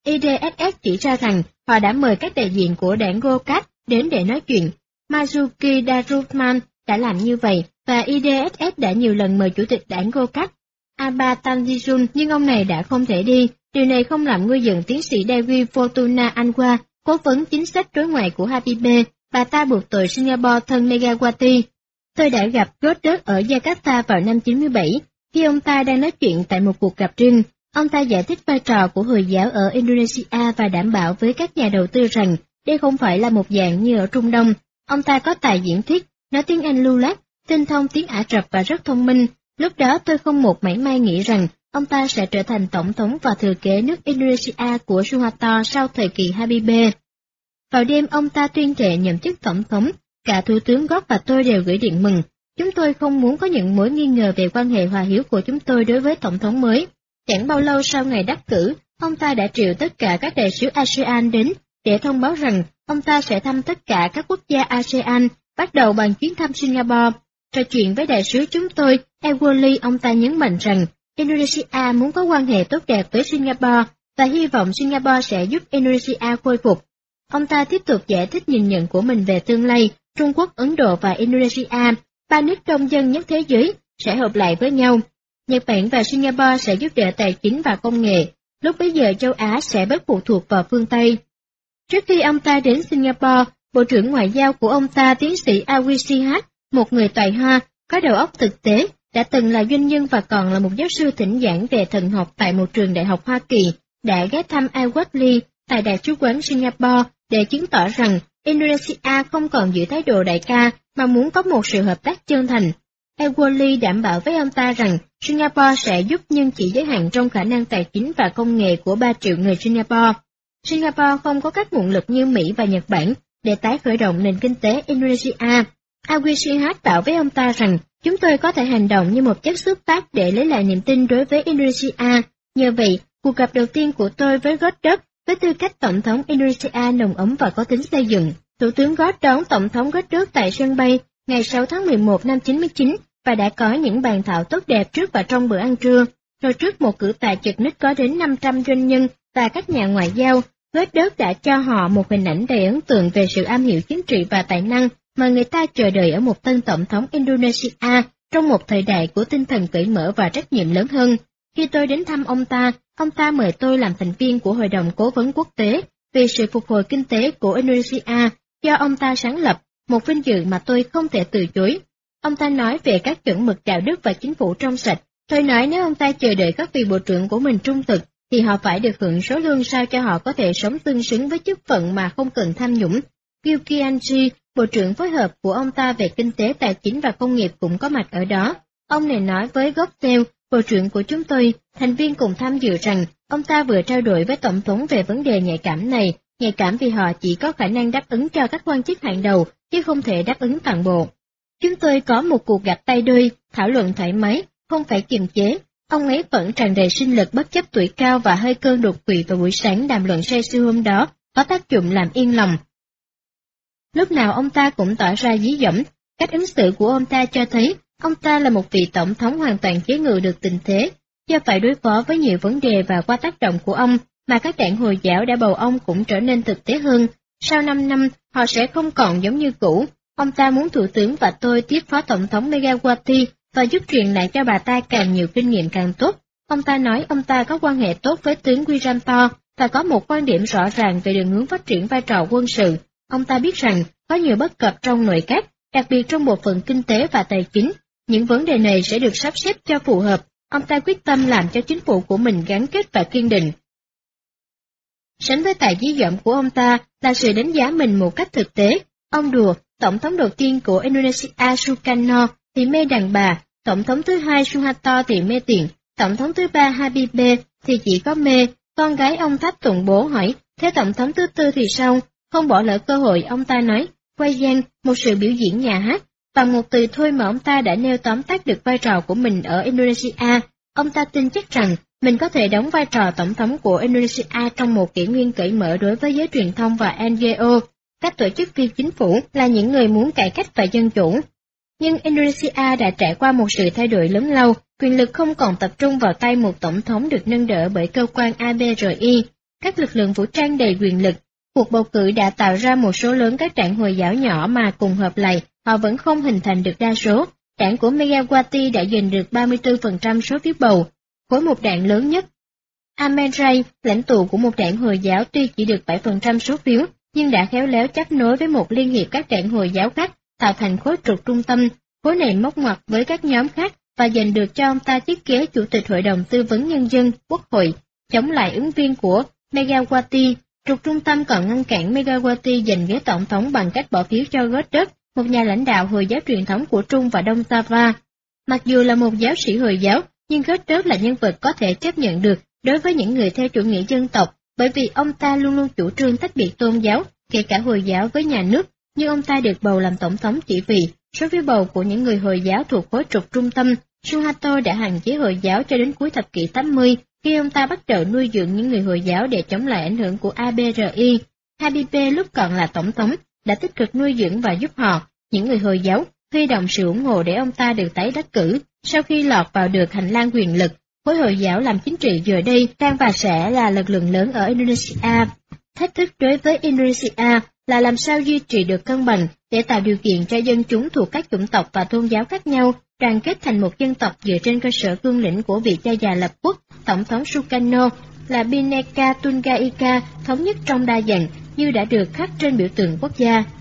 IDSS chỉ ra rằng họ đã mời các đại diện của đảng Golkar đến để nói chuyện. Marzuki Darusman đã làm như vậy, và IDSS đã nhiều lần mời chủ tịch đảng Golkar, Aba Tanjidun, nhưng ông này đã không thể đi. Điều này không làm nguôi giận tiến sĩ Dewi Fortuna Anwar, cố vấn chính sách đối ngoại của Habibie. Bà ta buộc tội Singapore thân Megawati. Tôi đã gặp Goddard ở Jakarta vào năm 97, khi ông ta đang nói chuyện tại một cuộc gặp riêng. Ông ta giải thích vai trò của Hồi giáo ở Indonesia và đảm bảo với các nhà đầu tư rằng đây không phải là một dạng như ở Trung Đông. Ông ta có tài diễn thuyết, nói tiếng Anh lưu loát, tinh thông tiếng Ả Rập và rất thông minh. Lúc đó tôi không một mảy may nghĩ rằng ông ta sẽ trở thành tổng thống và thừa kế nước Indonesia của Suharto sau thời kỳ Habibie. Vào đêm ông ta tuyên thệ nhậm chức tổng thống, cả Thủ tướng Gott và tôi đều gửi điện mừng. Chúng tôi không muốn có những mối nghi ngờ về quan hệ hòa hiếu của chúng tôi đối với tổng thống mới. Chẳng bao lâu sau ngày đắc cử, ông ta đã triệu tất cả các đại sứ ASEAN đến để thông báo rằng ông ta sẽ thăm tất cả các quốc gia ASEAN, bắt đầu bằng chuyến thăm Singapore. Trò chuyện với đại sứ chúng tôi, Ewoli, ông ta nhấn mạnh rằng Indonesia muốn có quan hệ tốt đẹp với Singapore và hy vọng Singapore sẽ giúp Indonesia khôi phục. Ông ta tiếp tục giải thích nhìn nhận của mình về tương lai, Trung Quốc, Ấn Độ và Indonesia, ba nước đông dân nhất thế giới, sẽ hợp lại với nhau. Nhật Bản và Singapore sẽ giúp đỡ tài chính và công nghệ, lúc bấy giờ châu Á sẽ bớt phụ thuộc vào phương Tây. Trước khi ông ta đến Singapore, Bộ trưởng Ngoại giao của ông ta tiến sĩ Awi Sihat, một người tài hoa, có đầu óc thực tế, đã từng là doanh nhân và còn là một giáo sư thỉnh giảng về thần học tại một trường đại học Hoa Kỳ, đã ghé thăm Ewoli tại Đại sứ quán Singapore để chứng tỏ rằng Indonesia không còn giữ thái độ đại ca mà muốn có một sự hợp tác chân thành. Ewoli đảm bảo với ông ta rằng Singapore sẽ giúp nhưng chỉ giới hạn trong khả năng tài chính và công nghệ của 3 triệu người Singapore. Singapore không có các nguồn lực như Mỹ và Nhật Bản để tái khởi động nền kinh tế Indonesia. Awi Sihat bảo với ông ta rằng chúng tôi có thể hành động như một chất xúc tác để lấy lại niềm tin đối với Indonesia. Nhờ vậy, cuộc gặp đầu tiên của tôi với Goddard với tư cách Tổng thống Indonesia nồng ấm và có tính xây dựng. Thủ tướng Goddard đón Tổng thống Goddard tại sân bay ngày 6 tháng 11 năm 99 và đã có những bàn thảo tốt đẹp trước và trong bữa ăn trưa. Rồi trước một cử tạ chật ních có đến 500 doanh nhân và các nhà ngoại giao, Goddard đã cho họ một hình ảnh đầy ấn tượng về sự am hiểu chính trị và tài năng mà người ta chờ đợi ở một tân Tổng thống Indonesia trong một thời đại của tinh thần cởi mở và trách nhiệm lớn hơn. Khi tôi đến thăm ông ta mời tôi làm thành viên của Hội đồng Cố vấn Quốc tế về sự phục hồi kinh tế của Indonesia do ông ta sáng lập, một vinh dự mà tôi không thể từ chối. Ông ta nói về các chuẩn mực đạo đức và chính phủ trong sạch. Tôi nói nếu ông ta chờ đợi các vị bộ trưởng của mình trung thực, thì họ phải được hưởng số lương sao cho họ có thể sống tương xứng với chức phận mà không cần tham nhũng. Gilkianji, bộ trưởng phối hợp của ông ta về kinh tế, tài chính và công nghiệp cũng có mặt ở đó. Ông này nói với Goptel, bộ trưởng của chúng tôi, thành viên cùng tham dự rằng ông ta vừa trao đổi với Tổng thống về vấn đề nhạy cảm này, nhạy cảm vì họ chỉ có khả năng đáp ứng cho các quan chức hàng đầu, chứ không thể đáp ứng toàn bộ. Chúng tôi có một cuộc gặp tay đôi, thảo luận thoải mái, không phải kiềm chế. Ông ấy vẫn tràn đầy sinh lực bất chấp tuổi cao và hơi cơn đột quỵ vào buổi sáng đàm luận say sưa hôm đó, có tác dụng làm yên lòng. Lúc nào ông ta cũng tỏ ra dí dỏm, cách ứng xử của ông ta cho thấy ông ta là một vị tổng thống hoàn toàn chế ngự được tình thế, do phải đối phó với nhiều vấn đề và qua tác động của ông mà các đảng Hồi giáo đã bầu ông cũng trở nên thực tế hơn. Sau 5 năm, họ sẽ không còn giống như cũ. Ông ta muốn thủ tướng và tôi tiếp phó tổng thống Megawati và giúp truyền lại cho bà ta càng nhiều kinh nghiệm càng tốt. Ông ta nói ông ta có quan hệ tốt với tướng Wiranto và có một quan điểm rõ ràng về đường hướng phát triển vai trò quân sự. Ông ta biết rằng có nhiều bất cập trong nội các, đặc biệt trong bộ phận kinh tế và tài chính. Những vấn đề này sẽ được sắp xếp cho phù hợp. Ông ta quyết tâm làm cho chính phủ của mình gắn kết và kiên định. Sánh với tài dí dỏm của ông ta là sự đánh giá mình một cách thực tế. Ông đùa, tổng thống đầu tiên của Indonesia Sukarno thì mê đàn bà, tổng thống thứ hai Suharto thì mê tiền, tổng thống thứ ba Habibie thì chỉ có mê. Con gái ông thách tụng bố hỏi, thế tổng thống thứ tư thì sao? Không bỏ lỡ cơ hội, ông ta nói, quay giang, một sự biểu diễn nhà hát. Bằng một từ thôi mà ông ta đã nêu tóm tắt được vai trò của mình ở Indonesia. Ông ta tin chắc rằng mình có thể đóng vai trò tổng thống của Indonesia trong một kỷ nguyên cởi mở đối với giới truyền thông và NGO. Các tổ chức phi chính phủ là những người muốn cải cách và dân chủ. Nhưng Indonesia đã trải qua một sự thay đổi lớn lao, quyền lực không còn tập trung vào tay một tổng thống được nâng đỡ bởi cơ quan ABRI, các lực lượng vũ trang đầy quyền lực. Cuộc bầu cử đã tạo ra một số lớn các đảng Hồi giáo nhỏ mà cùng hợp lại, họ vẫn không hình thành được đa số. Đảng của Megawati đã giành được 34% số phiếu bầu, khối một đảng lớn nhất. Amin Rais, lãnh tụ của một đảng Hồi giáo tuy chỉ được 7% số phiếu, nhưng đã khéo léo chấp nối với một liên hiệp các đảng Hồi giáo khác, tạo thành khối trục trung tâm. Khối này móc ngoặt với các nhóm khác và giành được cho ông ta chiếc ghế Chủ tịch Hội đồng Tư vấn Nhân dân, Quốc hội, chống lại ứng viên của Megawati. Trục trung tâm còn ngăn cản Megawati giành ghế tổng thống bằng cách bỏ phiếu cho Goddard, một nhà lãnh đạo Hồi giáo truyền thống của Trung và Đông Java. Mặc dù là một giáo sĩ Hồi giáo, nhưng Goddard là nhân vật có thể chấp nhận được đối với những người theo chủ nghĩa dân tộc, bởi vì ông ta luôn luôn chủ trương tách biệt tôn giáo, kể cả Hồi giáo với nhà nước, nhưng ông ta được bầu làm tổng thống chỉ vì số phiếu bầu của những người Hồi giáo thuộc khối trục trung tâm. Suharto đã hạn chế Hồi giáo cho đến cuối thập kỷ 80, khi ông ta bắt đầu nuôi dưỡng những người Hồi giáo để chống lại ảnh hưởng của ABRI. Habibie lúc còn là tổng thống đã tích cực nuôi dưỡng và giúp họ, những người Hồi giáo, huy động sự ủng hộ để ông ta được tái đắc cử. Sau khi lọt vào được hành lang quyền lực, khối Hồi giáo làm chính trị giờ đây đang và sẽ là lực lượng lớn ở Indonesia. Thách thức đối với Indonesia là làm sao duy trì được cân bằng để tạo điều kiện cho dân chúng thuộc các chủng tộc và tôn giáo khác nhau đoàn kết thành một dân tộc dựa trên cơ sở cương lĩnh của vị cha già lập quốc, Tổng thống Sukarno, là Bhinneka Tunggal Ika, thống nhất trong đa dạng như đã được khắc trên biểu tượng quốc gia.